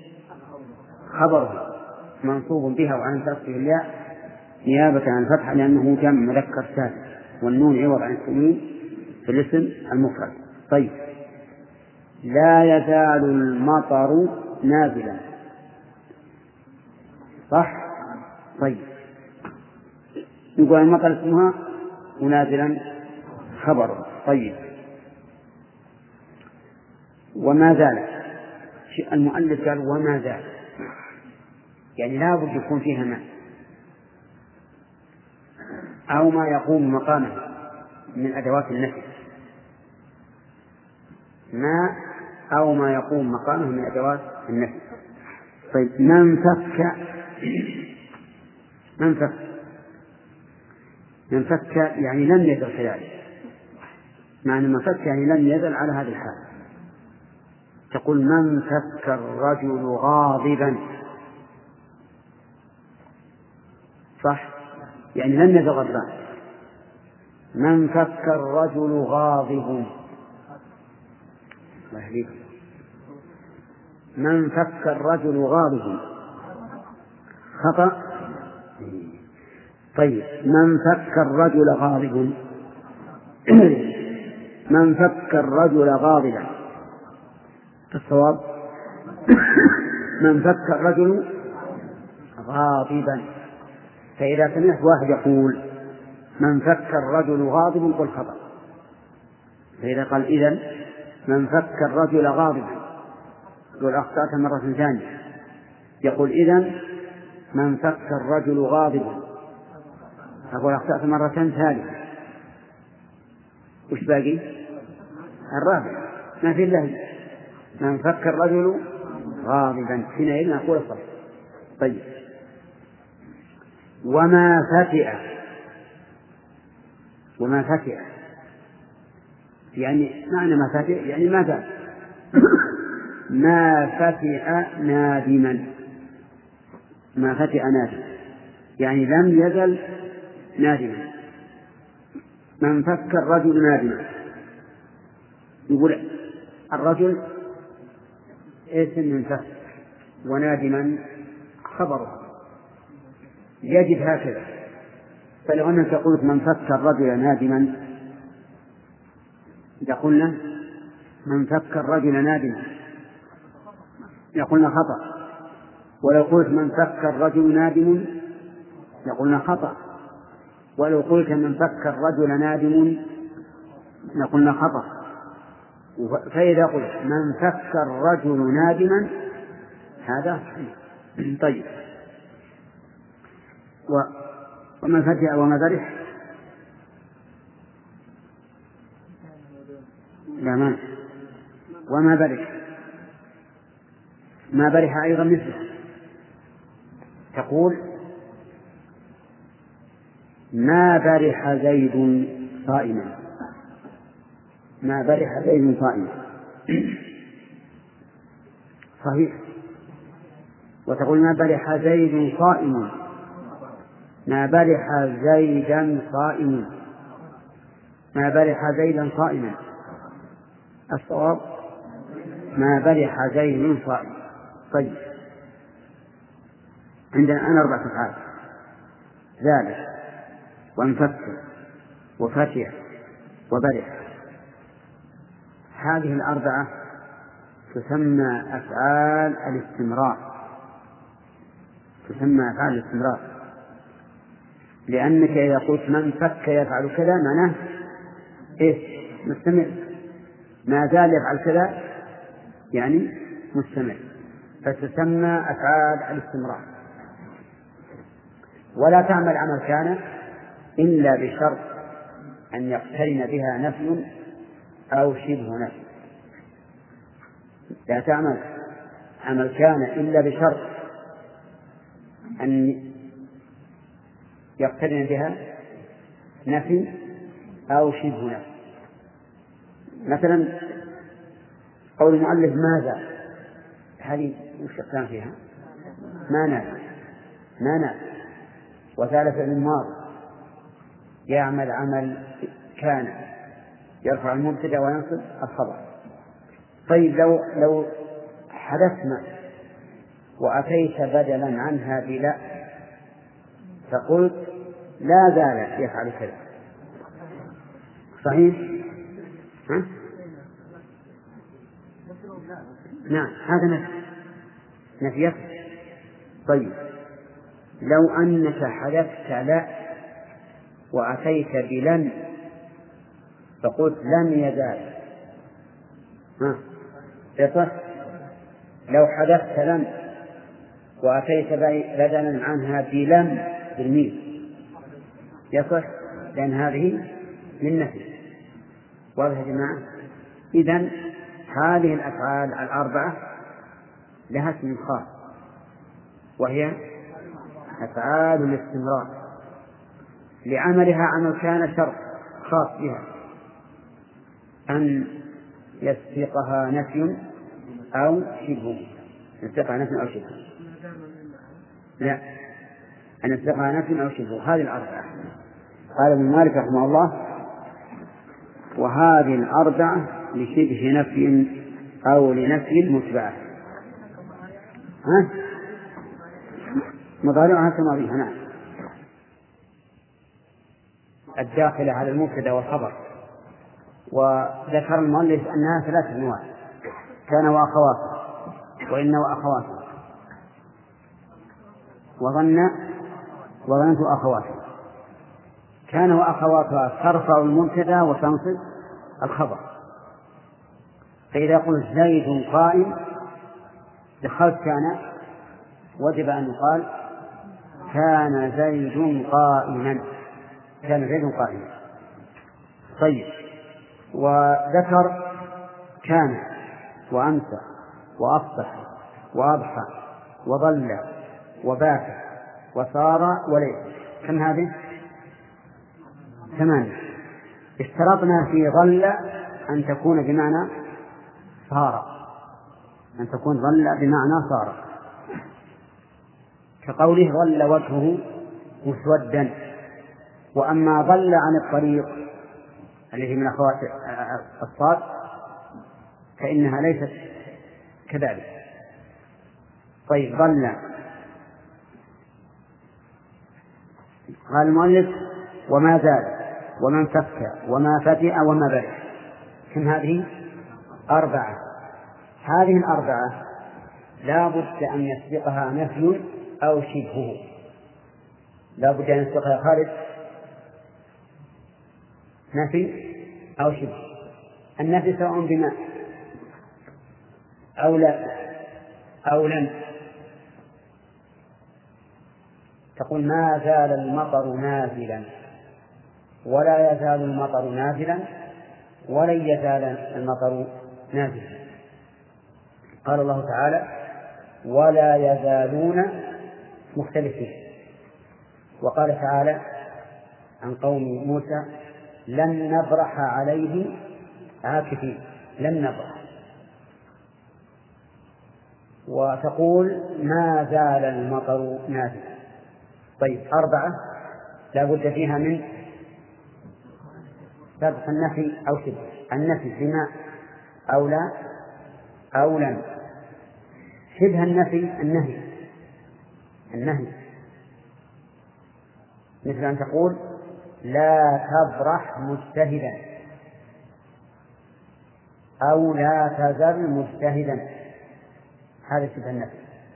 خبره منصوب بها وعن تركه الياء نيابة عن الفتح لأنه جمع مذكر سالم، والنون عوض عن التنوين في الاسم المفرد. طيب لا يزال المطر نازلا، صح؟ طيب نقول المطر اسمها ونازلا خبره. طيب وما زال، المؤلف قال وما زال، يعني لا بد يكون فيها ماء أو ما يقوم مقامه من أدوات النفي، ماء أو ما يقوم مقامه من أدوات النفي. طيب من فك من فك من فك يعني لم يزل كذلك، معنى من فك يعني لم يزل على هذه الحال. تقول من فك الرجل غاضبا، صح؟ يعني لم يزل غضبان. من فك الرجل غاضب، من فك الرجل غاضب خطأ. طيب من فك الرجل غاضب من فك الرجل غاضبا، الصواب من فك الرجل غاضبا. فإذا سمعت واحد يقول من فك الرجل غاضب قل خطأ. فإذا قال إذن من فك الرجل غاضبا يقول أخطأت مرة ثانية. يقول إذن من فك الرجل غاضبا أقول أخطأت مرة ثالثة. وش باقي؟ الرابع ما في الله. من فك الرجل غاضبا حينئذ أقول صح. طيب وما فتئ، وما فتئ يعني معنى ما فتئ يعني ما زال ما فتئ نادما، ما فتئ نادما يعني لم يزل نادما. من فك الرجل نادما، يقول الرجل اسم من فك ونادما خبره يجب هكذا. فلو أنك قلت من فك الرجل نادما يقولنا من فك الرجل نادما يقولنا خطأ. ولو قلت من فك الرجل نادم يقولنا خطأ. ولو قلت من فك الرجل نادم يقولنا خطأ. فإذا قلت من فك الرجل نادما هذا طيب. وما فتئ وما برح لا ما وما برح ما برح أيضا مثله. تقول ما برح زيد صائما، ما برح زيد صائما صحيح. وتقول ما برح زيد صائم، ما برح زيدا صائما، ما برح زيدا صائما. الصواب ما برح زيد صائم. طيب عندنا أنا أربعة أفعال: زاد وانفك وفتح وبرح. هذه الأربعة تسمى أفعال الاستمرار، تسمى أفعال الاستمرار، لأنك إذا قلت من فك يفعل كذا معناه إيه؟ مستمر. ما زال يفعل كذا يعني مستمر، فتسمى أفعال الاستمرار. ولا تعمل عمل كان إلا بشرط أن يقترن بها نفي أو شبه نفي. لا تعمل عمل كان إلا بشرط أن يقترن بها نفي أو شبه نفي. مثلا قول المؤلف ماذا، هذه وش كان فيها؟ ما نافع، ما نافع. وثالث الماضي يعمل عمل كان يرفع المبتدأ وينصب الخبر. طيب لو لو حدثنا وأتيت بدلا عنها بلا فقلت لا زال يفعل كذا، صحيح؟ ها؟ نعم هذا نفي نفي. طيب لو أنك حدثت لا وأتيت بلن فقلت لن يزال، ها يصح؟ لو حدثت لن وأتيت بدلا عنها بلم بالميم يصح، لأن هذه من نفي. واضح يا جماعة؟ إذن هذه الأفعال الأربعة لها اسم خاص وهي أفعال الاستمرار. لعملها عمل كان شرط خاص بها أن يسبقها نفي أو شبه. يسبقها نفي أو شبه لا أن يسبقها نفي أو شبه. هذه الأربعة قال ابن مالك رحمه الله وهذه الأربعة لشبه نفي أو لنفي متبعة. ها مضارعها كماضيها نعم الداخلة على المبتدأ والخبر. وذكر المؤلف أنها ثلاثة أنواع كان وأخواته وإن وأخواته وظن وظننت أخواته. كان وأخواتها ترفع المبتدأ وتنصب الخبر. فإذا قلت زيد قائم دخلت كان وجب أن يقال كان زيد قائما كان زيد قائما. طيب وذكر كان وأمسى وأصبح وأضحى وظل وبات وصار وليس. كم هذه؟ ثمانية. اشترطنا في ظل أن تكون بمعنى صار أن تكون ظل بمعنى صار كقوله ظل وجهه مسودا. وأما ظل عن الطريق التي من أخوات الصاد فإنها ليست كذلك. طيب ظل قال المؤلف وما زال وما انفك وما فتئ وما برئ. كم هذه؟ أربعة. هذه الأربعة لا بد أن يسبقها نفي أو شبهه. لا بد أن يسبقها خالد نفي أو شبه. النفي سواء بما أو لا أو لم. تقول ما زال المطر نازلا ولا يزال المطر نازلا ولن يزال المطر نازلا. قال الله تعالى ولا يزالون مختلفين. وقال تعالى عن قوم موسى لن نبرح عليه عاكفين لن نبرح. وتقول ما زال المطر نازلا. طيب أربعة لا بد فيها من سبق النفي أو شبه. النفي بما أو لا أو لم. شبه النفي النهي النهي مثل أن تقول لا تبرح مجتهدا أو لا تزل مجتهدا. هذا شبه النفي.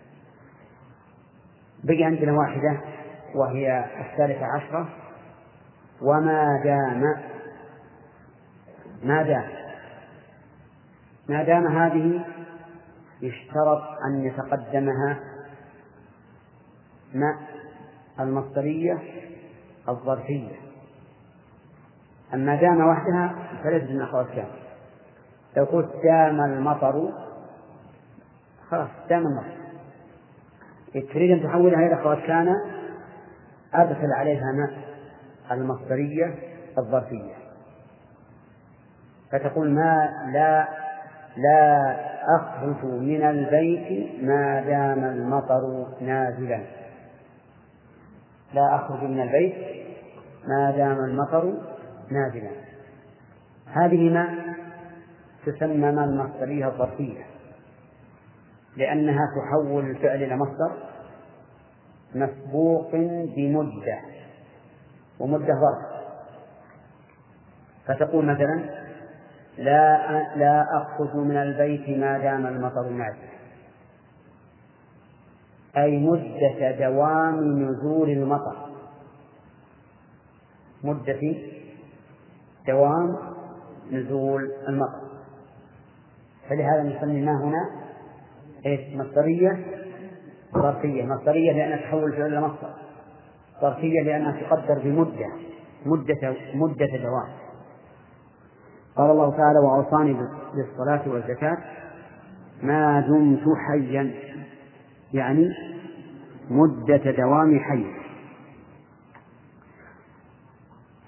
بقي عندنا واحدة وهي الثالثة عشرة وما دام. ما دام ما دام هذه يشترط أن يتقدمها ما المصدرية الظرفية. أما دام وحدها فليست من أخوات كان. لو قلت دام المطر خلاص دام المطر. تريد أن تحولها إلى أخوات كان أدخل عليها ما المصدرية الظرفية فتقول ما لا لا أخرج من البيت ما دام المطر نازلا. لا أخرج من البيت ما دام المطر نازلا. هذه ما تسمى ما المصدرية الظرفية لأنها تحول الفعل إلى مصدر مسبوق بمدة ومدة ظرف. فتقول مثلا لا لا أخرج من البيت ما دام المطر نازلا أي مدة دوام نزول المطر. مدة دوام نزول المطر. فلهذا نسمي ما هنا إيش؟ مصدرية ظرفية. مصدرية لأنها تحول الفعل إلى مصدر. ظرفية لأنها تقدر بمدة مدة مدة دوام. قال الله تعالى وأوصاني بالصلاة والزكاة ما دمت حيا يعني مدة دوام حي.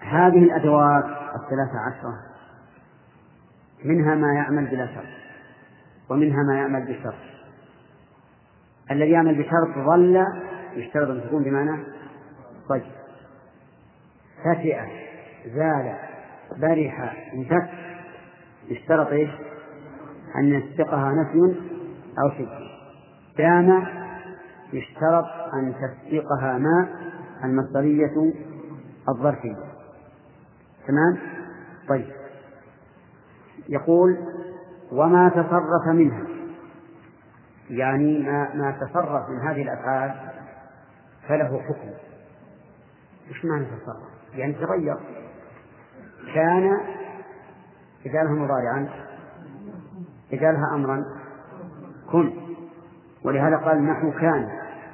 هذه الأدوات الثلاثة عشرة منها ما يعمل بلا شرط ومنها ما يعمل بشرط. الذي يعمل بشرط ظل يشترط أن تكون بمعنى طيب. فتئة زال برح انفك يشترط إيش؟ أن يسبقها نفي أو شبه. دام يشترط أن تسبقها ما المصدرية الظرفية. تمام؟ طيب. يقول وما تصرف منها، يعني ما, ما تصرف من هذه الأفعال فله حكم. إيش معنى تصرف؟ يعني تغير. كان إجعلها مضارعا، إجعلها أمرا كن، ولهذا قال نحو كان.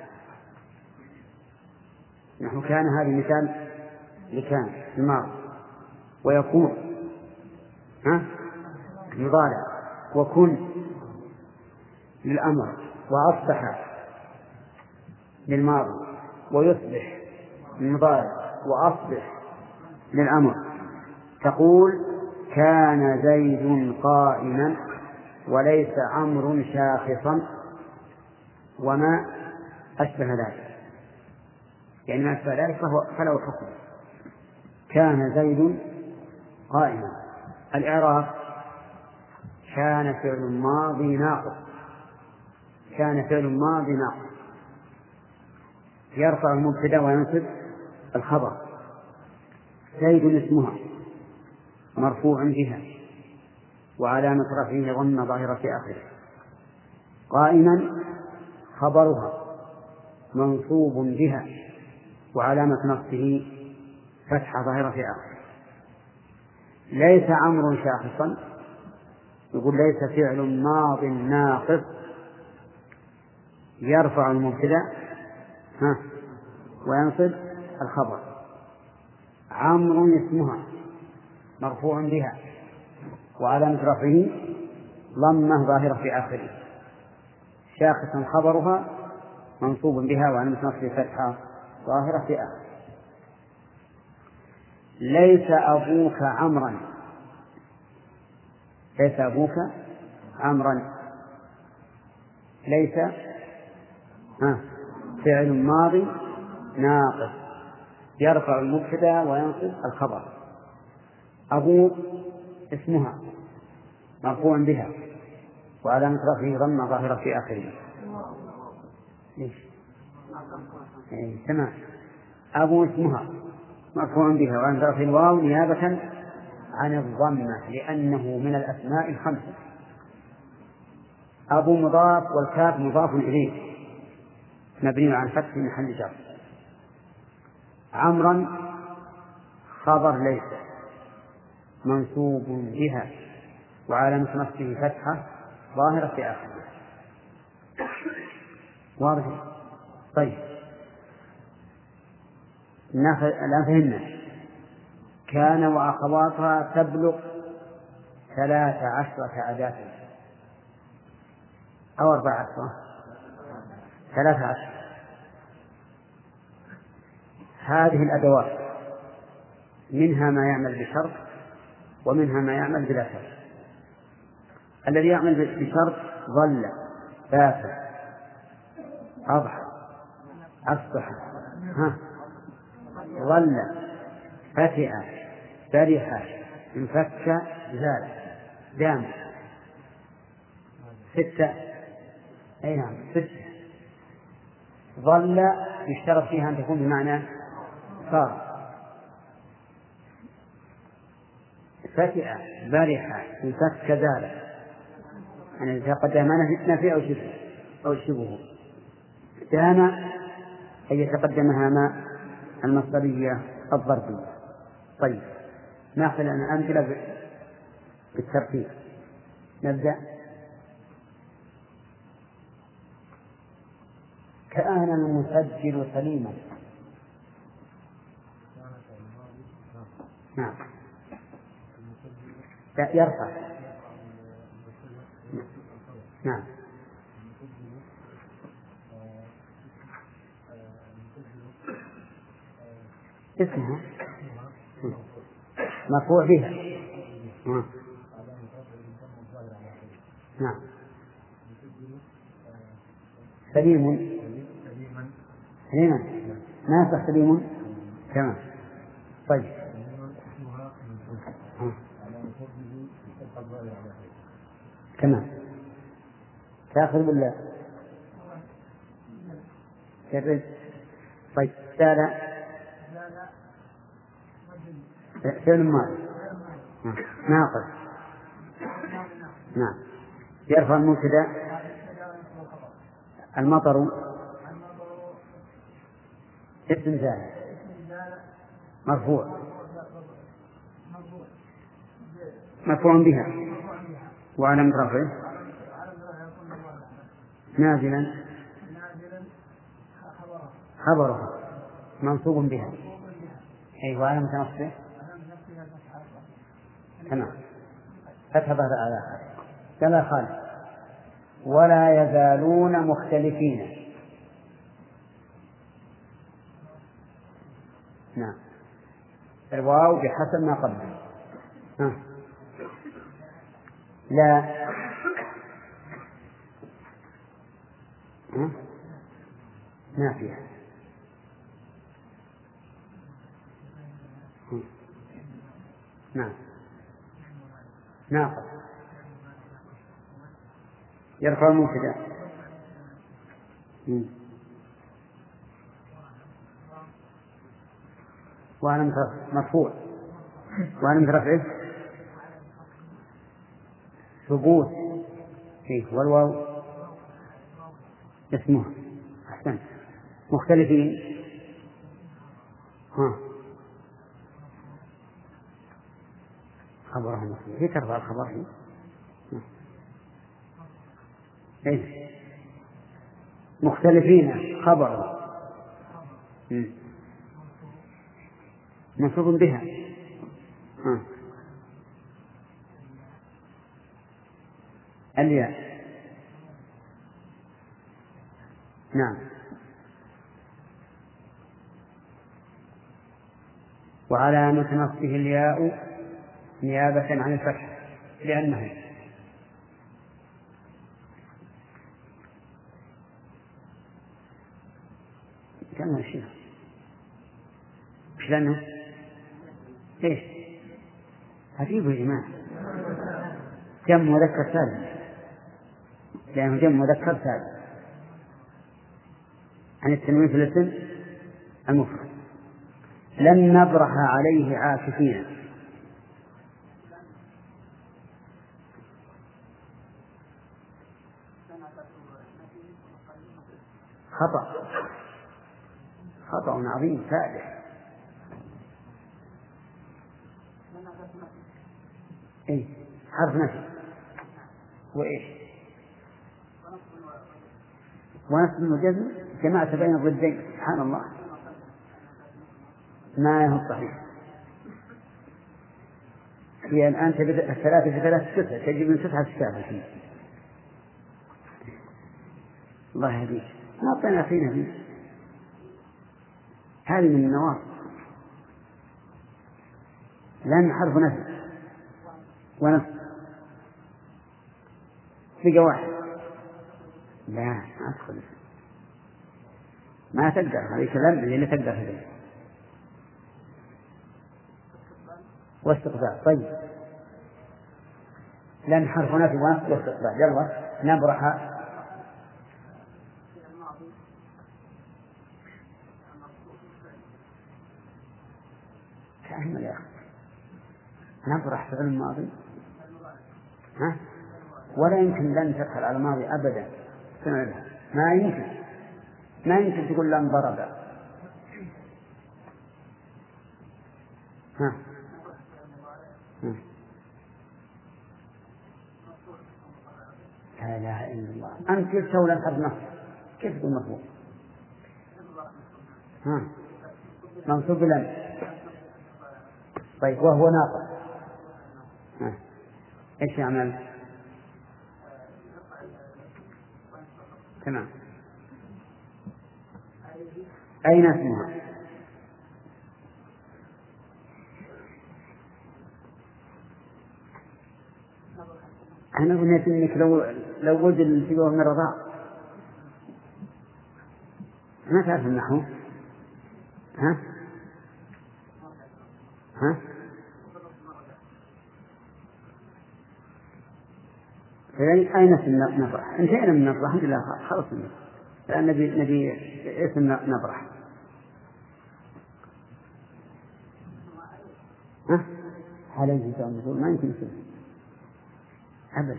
نحو كان هذا مثال لكان الماضي. ويكون ها مضارع، وكن للأمر، وأصبح للماضي، ويصبح للمضارع، وأصبح للأمر. تقول كان زيد قائما وليس عمرو شاخصا وما أشبه ذلك، يعني ما أشبه ذلك فهو فله حكم. كان زيد قائما. الإعراب كان فعل ماضي ناقص، كان فعل ماضي ناقص يرفع المبتدأ وينصب الخبر. زيد اسمها مرفوع بها وعلامة رفعه ضمة ظاهرة في آخره. قائما خبرها منصوب بها وعلامة نصبه فتحة ظاهرة في آخره. ليس عمرو شاخصا، يقول ليس فعل ماض ناقص يرفع المبتدأ ها وينصب الخبر. عمرو اسمها مرفوع بها وعلامة رفعه ضمة ظاهرة في آخره. شاخصا خبرها منصوب بها وعلامة نصبه فتحة ظاهرة في آخره. ليس أبوك عمرا، ليس أبوك عمرا. ليس ها فعل ماضي ناقص يرفع المبتدأ وينصب الخبر. أبوك اسمها مرفوع بها وعلامة رفعه ضمة ظاهرة في آخره. ليش؟ تمام. أبو اسمها مرفوع بها وعلامة رفعه الواو نيابة عن الضمة لأنه من الأسماء الخمسة. أبو مضاف والكاف مضاف إليه مبني عن فتح محل جر. عمرا خبر ليس منصوب بها وعلامة نصبه فتحة ظاهرة في آخره. واضح؟ طيب الآن فهمنا. كان وأخواتها تبلغ ثلاث عشرة أداة أو أربع عشرة ثلاث عشرة. هذه الأدوات منها ما يعمل بشرط ومنها ما يعمل بلا شرط. الذي يعمل بشرط ظل بات أضحى أصبح ها ظل فتئ فرح انفك زال دام. ستة أي نعم ستة. ظل يشترط فيها أن تكون بمعنى صار. فتئ برح انفك زال، يعني يتقدم نفي أو شبه أو شبهه. دام أن يتقدمها ما المصدرية الظرفية. طيب نأخذ الآن أمثلة بالترتيب. نبدأ. كان المسجل سليما. نعم يرفع. نعم اسمها مرفوع بها. آه. نعم. سليم سليما ناسخ سليم تمام. طيب آه. تمام تأخذ بالله كرد. طيب سالة فعل ماضي ناقص. نعم. يرفع المبتدأ المطر اسم زائد مرفوع مرفوع بها وعلم رفعه نازلا خبرها منصوب بها. أي وعلم نصبه تمام فتح ظهر على آخر. كما قال ولا يزالون مختلفين. نعم الواو بحسب ما قبله. ها. لا ها؟ نافية. نعم ناقص يرفع المبتدأ وعلامة مرفوع وعلامة رفعه ثبوت فيه والواو اسمه. أحسن. مختلفين. ها خبرهم مختلف. هي ترفع الخبر. إيه مختلفين خبر منصوب بها. ها الياء. نعم وعلامة نصبه الياء نيابة عن الفتح لأنه كم شيء مش لأنه إيش عجيب يا جماعة جمع مذكر سالم لأنه جمع مذكر سالم عن التنوين في الاسم المفرد. لن نبرح عليه عاكفين. خطأ خطأ عظيم فادح. إيه حرف نفي وإيش ونفس المجزم جماعة بين الضدين. سبحان الله ما هو صحيح. هي الآن تبدأ الثلاثة في ثلاثة تسعة تجيب من تسعة تسعة. الله يهديك ما أعطينا فينا فيه. هذه من النواصب. لأن حرف نفي ونفس بقى واحد. لا ما أدخل ما تقدر. هذه كلام اللي تقدر هذا واستقبال. طيب لأن حرف نفي ونفس واستقبال. يلا نبرح كأنه يا أخي نبرح فعل الماضي ها ولا يمكن لن تدخل على الماضي أبدا. ما يمكن ما يمكن تقول لن ضرب. ها لا إله إلا الله. أنت كيف تسوي لن حرف نص كيف تقول مرفوع؟ ها منصوب لن. طيب وهو ناقص. ها إيش يعمل؟ تمام. أين اسمها؟ أنا قلت إنك لو لو وجد الانتباه من الرضاع ما تعرف النحو. ها ها يعني أين النبرح؟ انتهينا من النبرح الحمد لله خلص منه لأن نبي نبي اسم نبرح. ها عليه السلام ما يمكن يصير أبدا.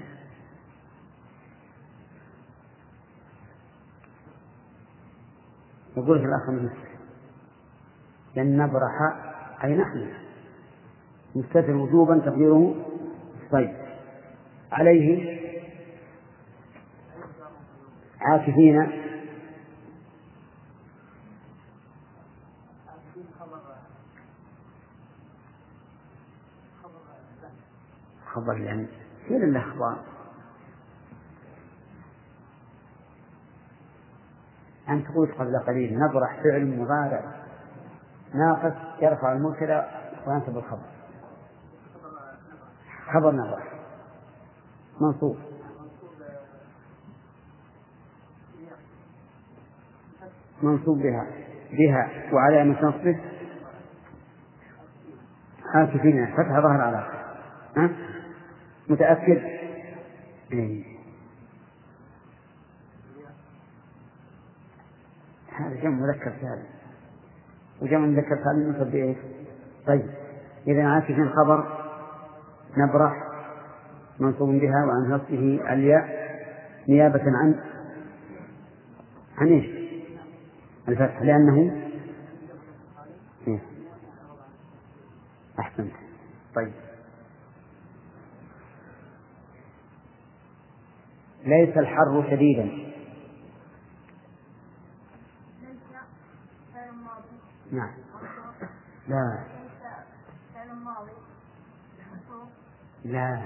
يقول في الآخر مثل لأن نبرح أي نحن مستتر وجوبا تقديره طيب عليه عاكفين خبر يعني فين الأخبار أن تقول قبل قليل نبرح فعل مضارع ناقص يرفع المبتدأ وينصب الخبر. خبر نبرح منصوب منصوب بها بها وعلى نصبه عاكفين فتح ظهر على ها متأكد إيه. هذا جمع مذكر سالم وجمع مذكر سالم نصب بإيه؟ طيب إذا عاكفين خبر نبرح منصوب بها وعن نصبه الياء نيابة عن عن إيش؟ الفتح لأنه إيه؟ أحسنت. طيب ليس الحر شديدا. نعم لا لا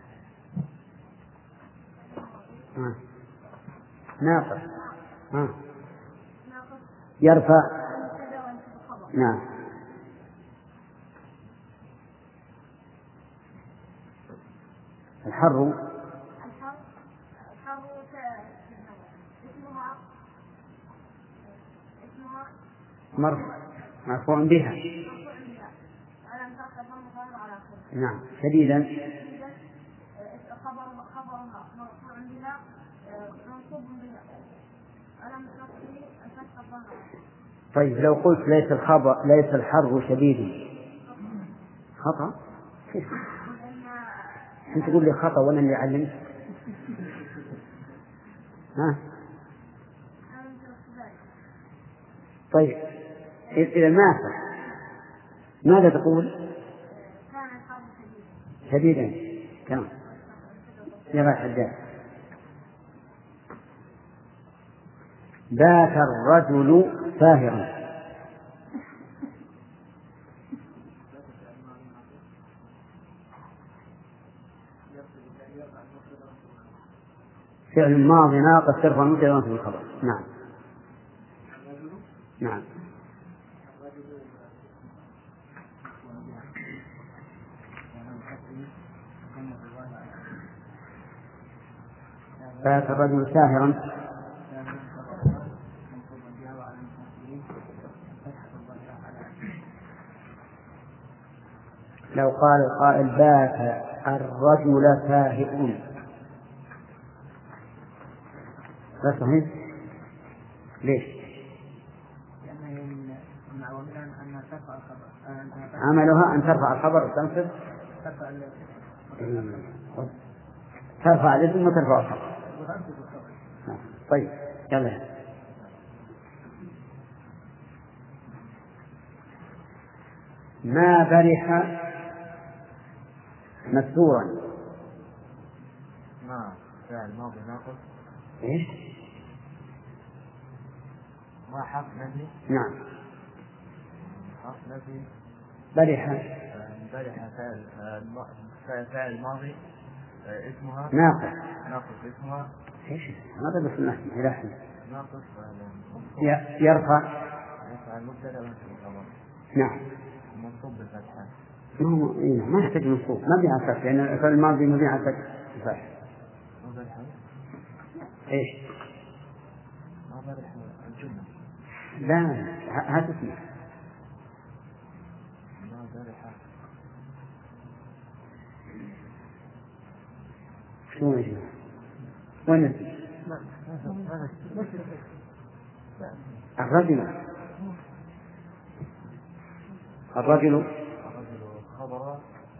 آه. ناقص آه. يرفع نعم الحر مرفوع بها نعم شديدا طيب لو قلت ليس الخبر ليس الحر شديد خطأ أنت تقول لي خطأ وأنا اللي علمت ها طيب إذا ما ماذا تقول شديدا كم يا حداد بات الرجل ساهرا فعل ماضي ناقص ترفع المبتدأ وينصب الخبر. نعم نعم بات الرجل ساهرا لو قال القائل بات الرجل ساهر لا صحيح ليش؟ عملها أن ترفع الخبر وتنصب ترفع الاسم وترفع الخبر. طيب يلا ما برح مكسورا ما فعل ماضي ناقص ايش؟ ما حرف نفي نعم حرف نفي برح برح فعل فعل ماضي اسمها ناقص ناقص اسمها ايش؟ هذا بس النحو إلى ناقص يرفع يرفع المبتدأ وينصب الخبر. نعم منصوب بالفتحة ما ما يحتاج منصوب، ما بيها فتح، لأن الفعل الماضي ما بيها فتح. إيش؟ لا هذا اسمه. شو يجي؟ وين نسي؟ الرجل الرجل خبر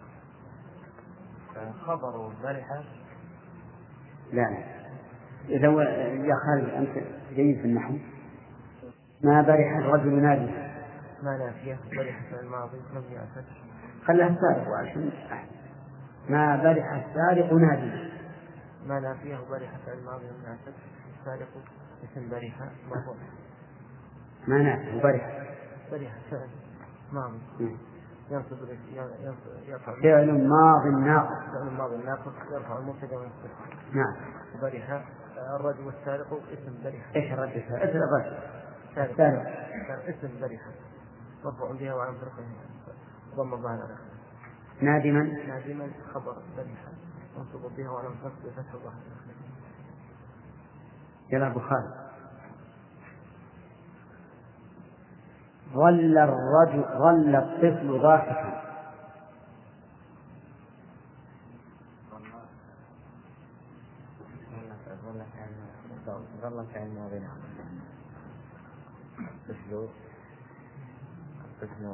خبر برحة. لا إذا يا خالد أنت جيد في النحو. ما برح الرجل نادما. ما نافية برحة الماضي مبني على الفتح. خلها السارق وعشان ما برح السارق نادما. ما نافيه برحة الماضي مبني على الفتح. السارق اسم برحة مرفوع. ما نافيه برحة برحة فعل ماضي ينصب يرفع فعل ماض ناقص. فعل ماضي ناقص يرفع المبتدأ والمبتدأ. نعم. برحة الرجل والسارق اسم برحة. ايش الرجل؟ اسم الرجل السارق اسم برحة مرفوع بها وعن فرقه ضم الظاهر. نادما نادما خبر برحة منصوب بها وعن فرقه بفتح الظاهر. يلا أبو خالد. ظل الرجل ظل الطفل ضاحكا. ظل فعل ماضي الطفل الطفل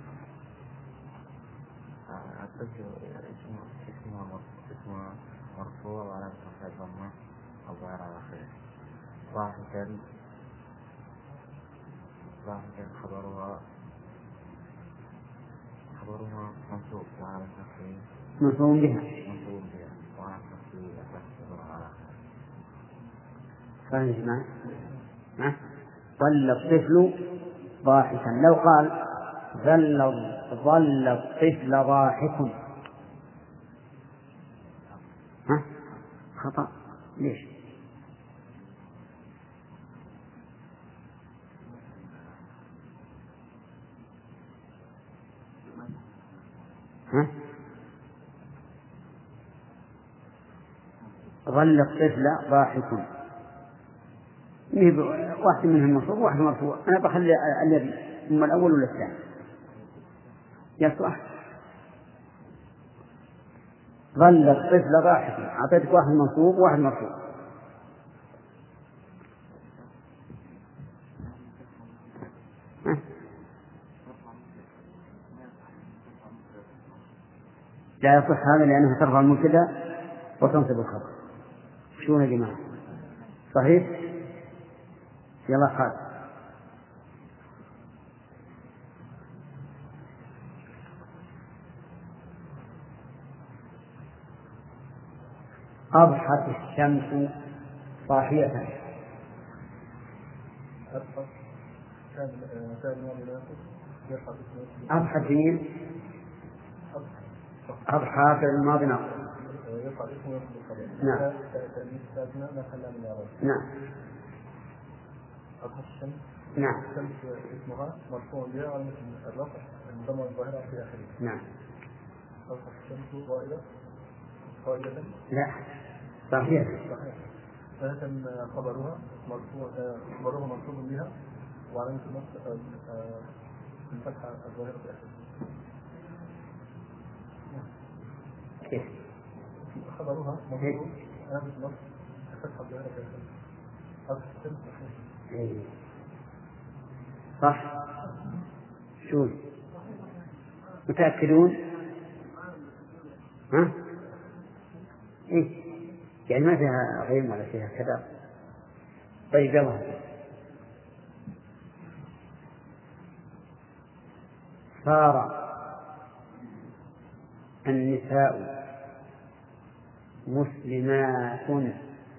الطفل اسمه اسمه اسمه مرفوع وعلى رفعه الضمة الظاهر على آخره. ضاحكا ضاحكا خبرها خبرها منصوب وعلى آخره منصوب بها منصوب بها وعلى آخره الظاهر على آخره. فاهم يا جماعة؟ ها؟ ظل الطفل ضاحكا. لو قال ظل ظل الطفل ضاحك ها؟ خطأ. ليش؟ ها؟ ظل الطفل ضاحك واحد منهم منصوب وواحد مرفوع. أنا بخلي الذي ثم الأول ولا الثاني يصلح. ظل الطفل ضاحكا أعطيتك واحد منصوب وواحد مرفوع. لا يصح هذا لأنه ترفع المبتدأ وتنصب الخبر. شو يا جماعة؟ صحيح؟ يلا خالد. أضحت الشمس صاحية. أضحت جميل. أضحى في الماضي ناقص. نعم. نعم. أضحت الشمس. نعم. الشمس اسمها مرفوع بها على الرفع الضمة الظاهرة في آخره. نعم. أضحت الشمس قائلة قائلة. لا صحيح. صحيح. فهذا خبرها مرفوع خبرها منصوب بها وعلامة النصب الفتحة الظاهرة في آخره. كيف؟ خبرها منصوب علامة النصب الفتحة الظاهرة في آخره. أضحت الشمس. إيه. صح. شو متأكدون؟ ها؟ إيه؟ يعني ما فيها غيم ولا فيها كذا. طيب يلا. صار النساء مسلمات.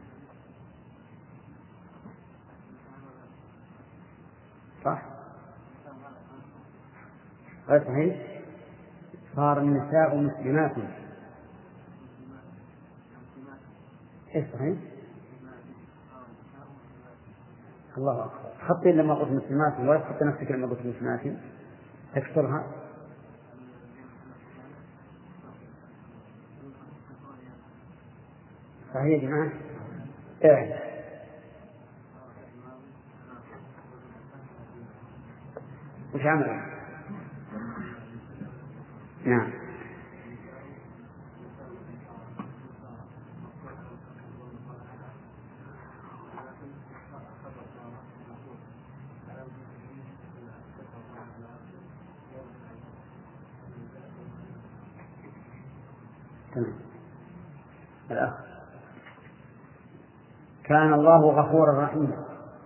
صح؟ غير صحيح؟ صار النساء مسلمات. ايش صحيح؟ الله أكبر. خطين لما قلت مسلمات ولا تحط نفسك لما قلت مسلمات تكسرها. صحيح يا جماعة؟ إيه. وش عمله؟ نعم. تمام. الأخ كان الله غفورا رحيما.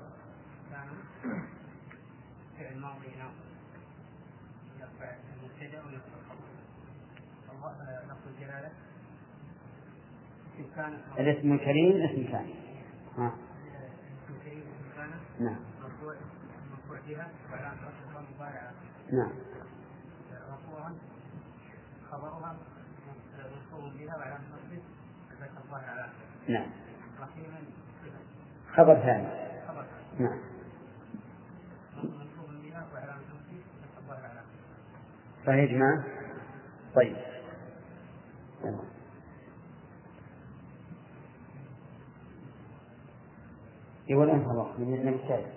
فعل ماضي ناقص يرفع المبتدأ ويرفع الخبر. لفظ الجلالة الاسم الكريم اسم كان. ها. اسم الكريم اسم كان. نعم. مرفوع مرفوع بها وعلامة رفعها مضارعة. نعم. مرفوعا خبرها مرفوع بها وعلامة رفعه الفتحة الظاهرة على. نعم. رحيما خبر ثاني. خبر. نعم. مرفوع بها وعلامة رفعه الفتحة الظاهرة على. صحيح يا جماعة؟ طيب. يقول أنت الله من النبي الثالث.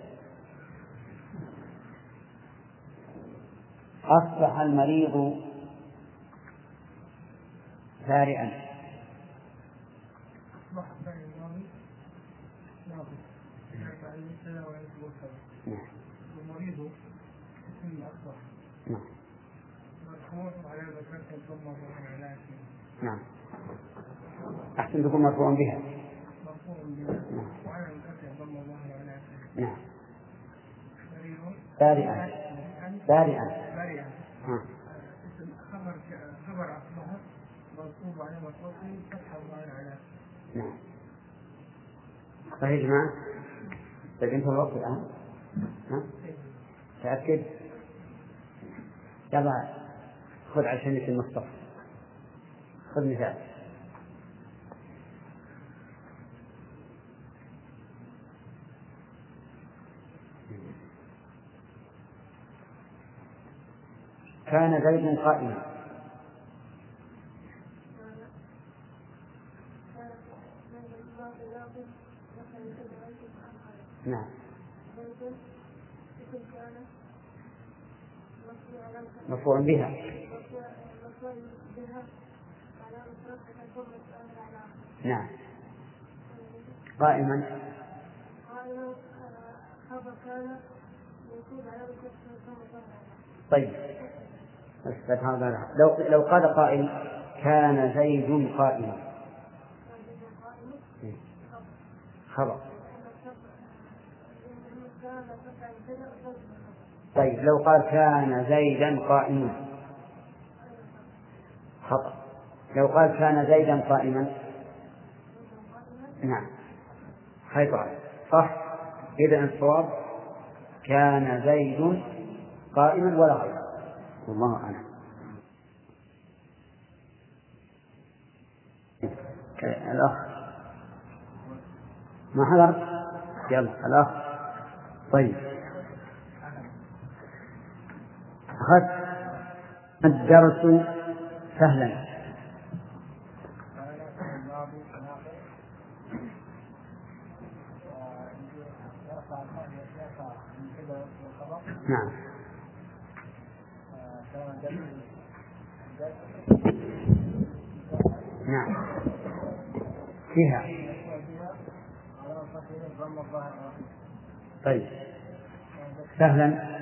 أصبح المريض سارعا. أصبح فعل الماضي ناقص يرفع المبتدأ وينصب الخبر. نعم. والمريض اسم أصبح. نعم. مرفوع على ذكرته الضمة والعلامة. نعم. أحسن تكون مرفوعا بها. مرفوع بها وعلى ذكرته الضمة والعلامة. نعم. مريض سارعا. سارعا. سارعا. ها. خبر خبر أصبح منصوب على مصروفه فتح الظاهر على. نعم. صحيح يا جماعة؟ طيب أنت الوقت الآن؟ ها؟ تأكد؟ يلا خذ عشان في المصطفى. خذ مثال. كان زيد قائما. نعم. مفعول بها. نعم. قائما. طيب لو لو قال قائل كان زيد قائما خبر. طيب لو قال كان زيدا قائما خطأ. لو قال كان زيدا قائما نعم خطأ صح. إذا الصواب كان زيد قائما ولا غير. والله أعلم. الأخ ما حضر. يلا الأخ. طيب أخذت الدرس سهلا. نعم. نعم فيها. طيب سهلا.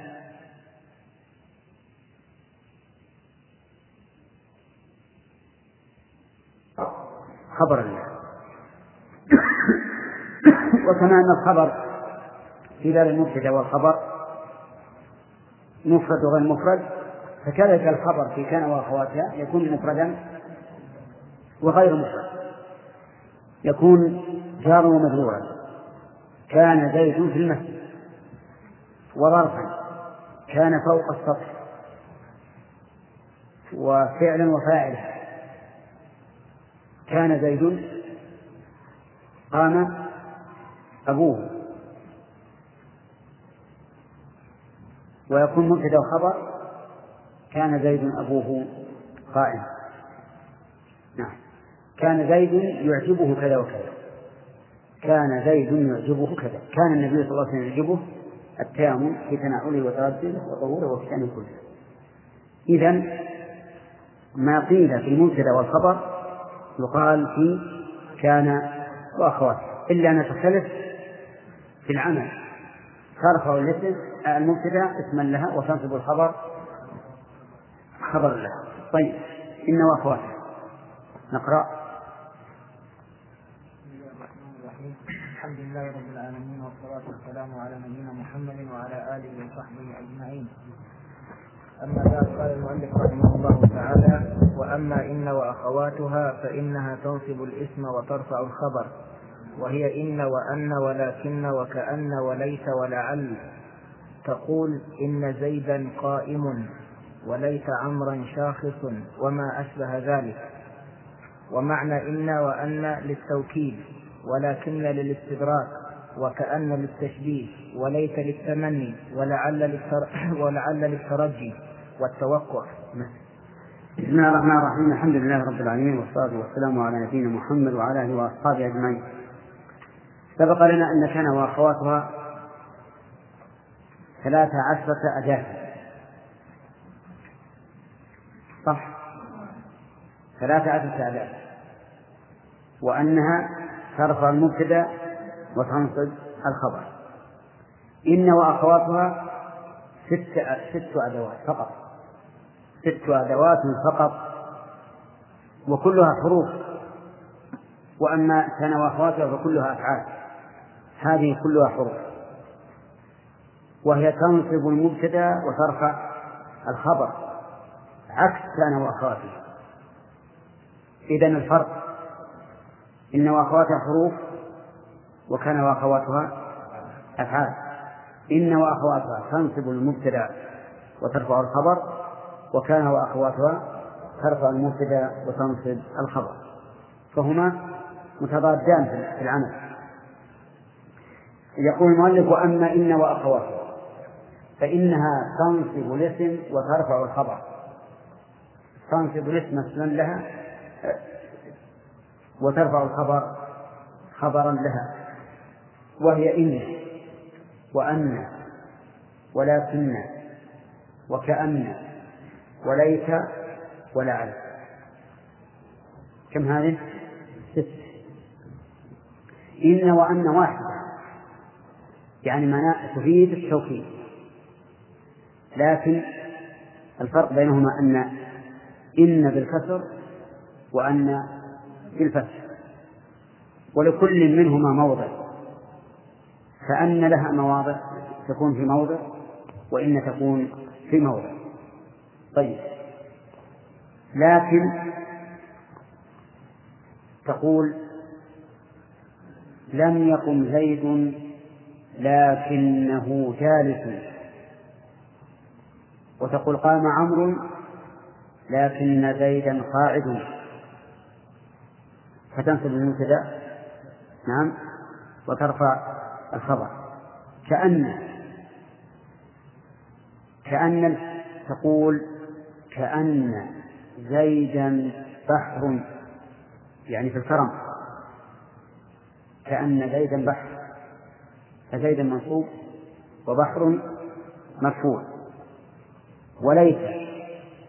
خبر الله. وكما أن الخبر في باب المبتدأ والخبر مفرد وغير مفرد فكذلك الخبر في كان وأخواتها يكون مفردا وغير مفرد. يكون جار ومجرورا. كان زيد في المسجد. وظرفا كان فوق السطح. وفعلا وفاعلا كان زيد قام أبوه. ويكون مبتدأ وخبر كان زيد أبوه قائم. نعم. كان زيد يعجبه كذا وكذا، كان زيد يعجبه كذا، كان النبي صلى الله عليه وسلم يعجبه التيامن في تناوله وتردده وطهوره وفي شأنه كله. إذن ما قيل في المبتدأ والخبر يقال في كان وأخواته، إلا أن تختلف في العمل، ترفع الاسم المبتدأ اسما لها وتنصب الخبر خبر لها. طيب إن وأخواته نقرأ. الحمد لله رب العالمين والصلاة والسلام على نبينا محمد وعلى آله وصحبه أجمعين. أما بعد، قال المؤلف رحمه الله تعالى: وأما إن وأخواتها فإنها تنصب الاسم وترفع الخبر، وهي إن وأن ولكن وكأن وليت ولعل. تقول إن زيدا قائم وليت عمرا شاخص وما أشبه ذلك. ومعنى إن وأن للتوكيد، ولكن للاستدراك، وكأن للتشبيه، وليت للتمني، ولعل للتر... ولعل للترجي والتوقع. بسم الله الرحمن الرحيم. الحمد لله رب العالمين والصلاة والسلام على نبينا محمد وعلى آله وأصحابه أجمعين. سبق لنا أن كان وأخواتها ثلاث عشرة أداة، صح؟ ثلاث عشرة أداة، وأنها ترفع المبتدأ وتنصب الخبر. إن وأخواتها ست ست أدوات فقط، ست أدوات فقط وكلها حروف. وأما كان وأخواتها فكلها أفعال، هذه كلها حروف، وهي تنصب المبتدأ وترفع الخبر عكس كان وأخواتها. إذن الفرق إن وأخواتها حروف وكان وأخواتها أفعال. إن وأخواتها تنصب المبتدأ وترفع الخبر، وكان وأخواتها ترفع المبتدأ وتنصب الخبر، فهما متضادان في العمل. يقول المؤلف: وأما إن وأخواتها فإنها تنصب الاسم وترفع الخبر. تنصب الاسم اسما لها وترفع الخبر خبرا لها، وهي إن وأن ولكن وكأن وليت ولعل. كم هذه؟ ست. إن وأن واحدة، يعني معناه تفيد التوكيد، لكن الفرق بينهما أن إن بالكسر وأن بالفتح، ولكل منهما موضع، فأن لها مواضع تكون في موضع وإن تكون في موضع. طيب، لكن تقول لم يقم زيد لكنه جالس، وتقول قام عمرو لكن زيدا قاعد، فتنصب المبتدأ نعم وترفع الخبر. كأن كأن تقول كأن زيدا بحر، يعني في الكرم، كأن زيدا بحر، فزيدا منصوب وبحر مرفوع. وليس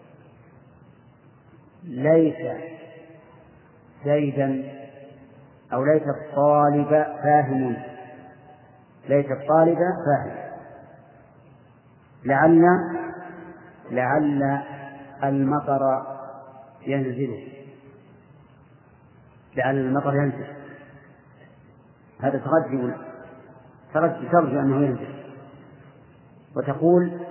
ليس زيدا أو ليس الطالب فاهم، ليس الطالب فاهم. لعل لعل المطر ينزل، لعل المطر ينزل، هذا ترجي ترجي ترجو أنه ينزل. وتقول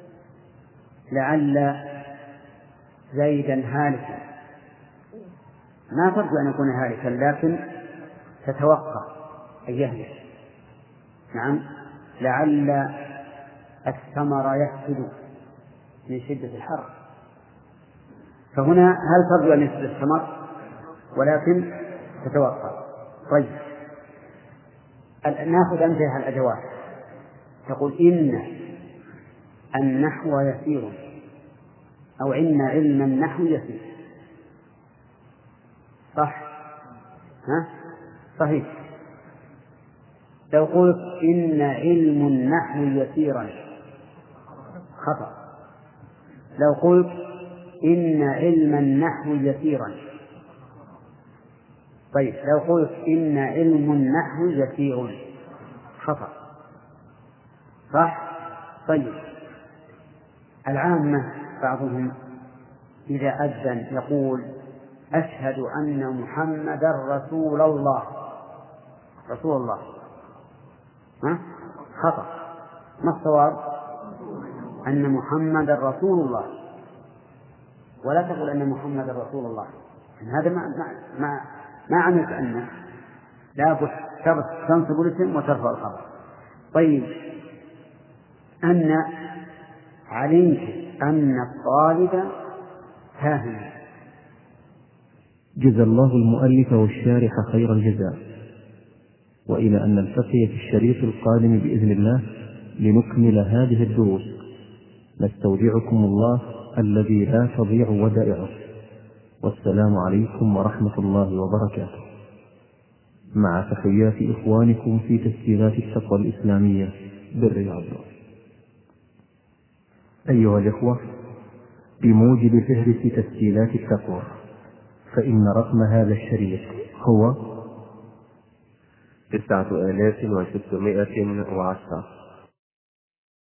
لعل زيدا هالكا، ما ترجو أن يكون هالكا لكن تتوقع أن يهلك. نعم، لعل الثمر يفسد من شدة الحر، فهنا هل ترجو أن يفسد الثمر ولكن تتوقع. طيب، نأخذ أمثلة الأدوات. تقول إن النحو يسير، أو إن علم النحو يسير. صح؟ ها؟ صحيح. لو قلت إن علم النحو يسيرا خطأ. لو قلت إن علم النحو يسيرا. طيب لو قلت إن علم النحو يسير خطأ. صح؟ طيب العامة بعضهم إذا أذن يقول أشهد أن محمدا رسول الله. رسول الله ها؟ خطأ. ما الصواب؟ أن محمدا رسول الله، ولا تقول أن محمدا رسول الله. هذا ما ما ما, ما عملت أنه لا بد شرط تنصب الاسم وترفع الخبر. طيب أن علمت أن الطالب فاهم. جزا الله المؤلف والشارح خير الجزاء، وإلى أن نلتقي في الشريط القادم بإذن الله لنكمل هذه الدروس، نستودعكم الله الذي لا تضيع ودائعه، والسلام عليكم ورحمة الله وبركاته، مع تحيات إخوانكم في تسجيلات التقوى الإسلامية بالرياض. أيها الإخوة، بموجب فهرس تسجيلات التقوى، فإن رقم هذا الشريط هو تسعة آلاف وستمائة وعشرة.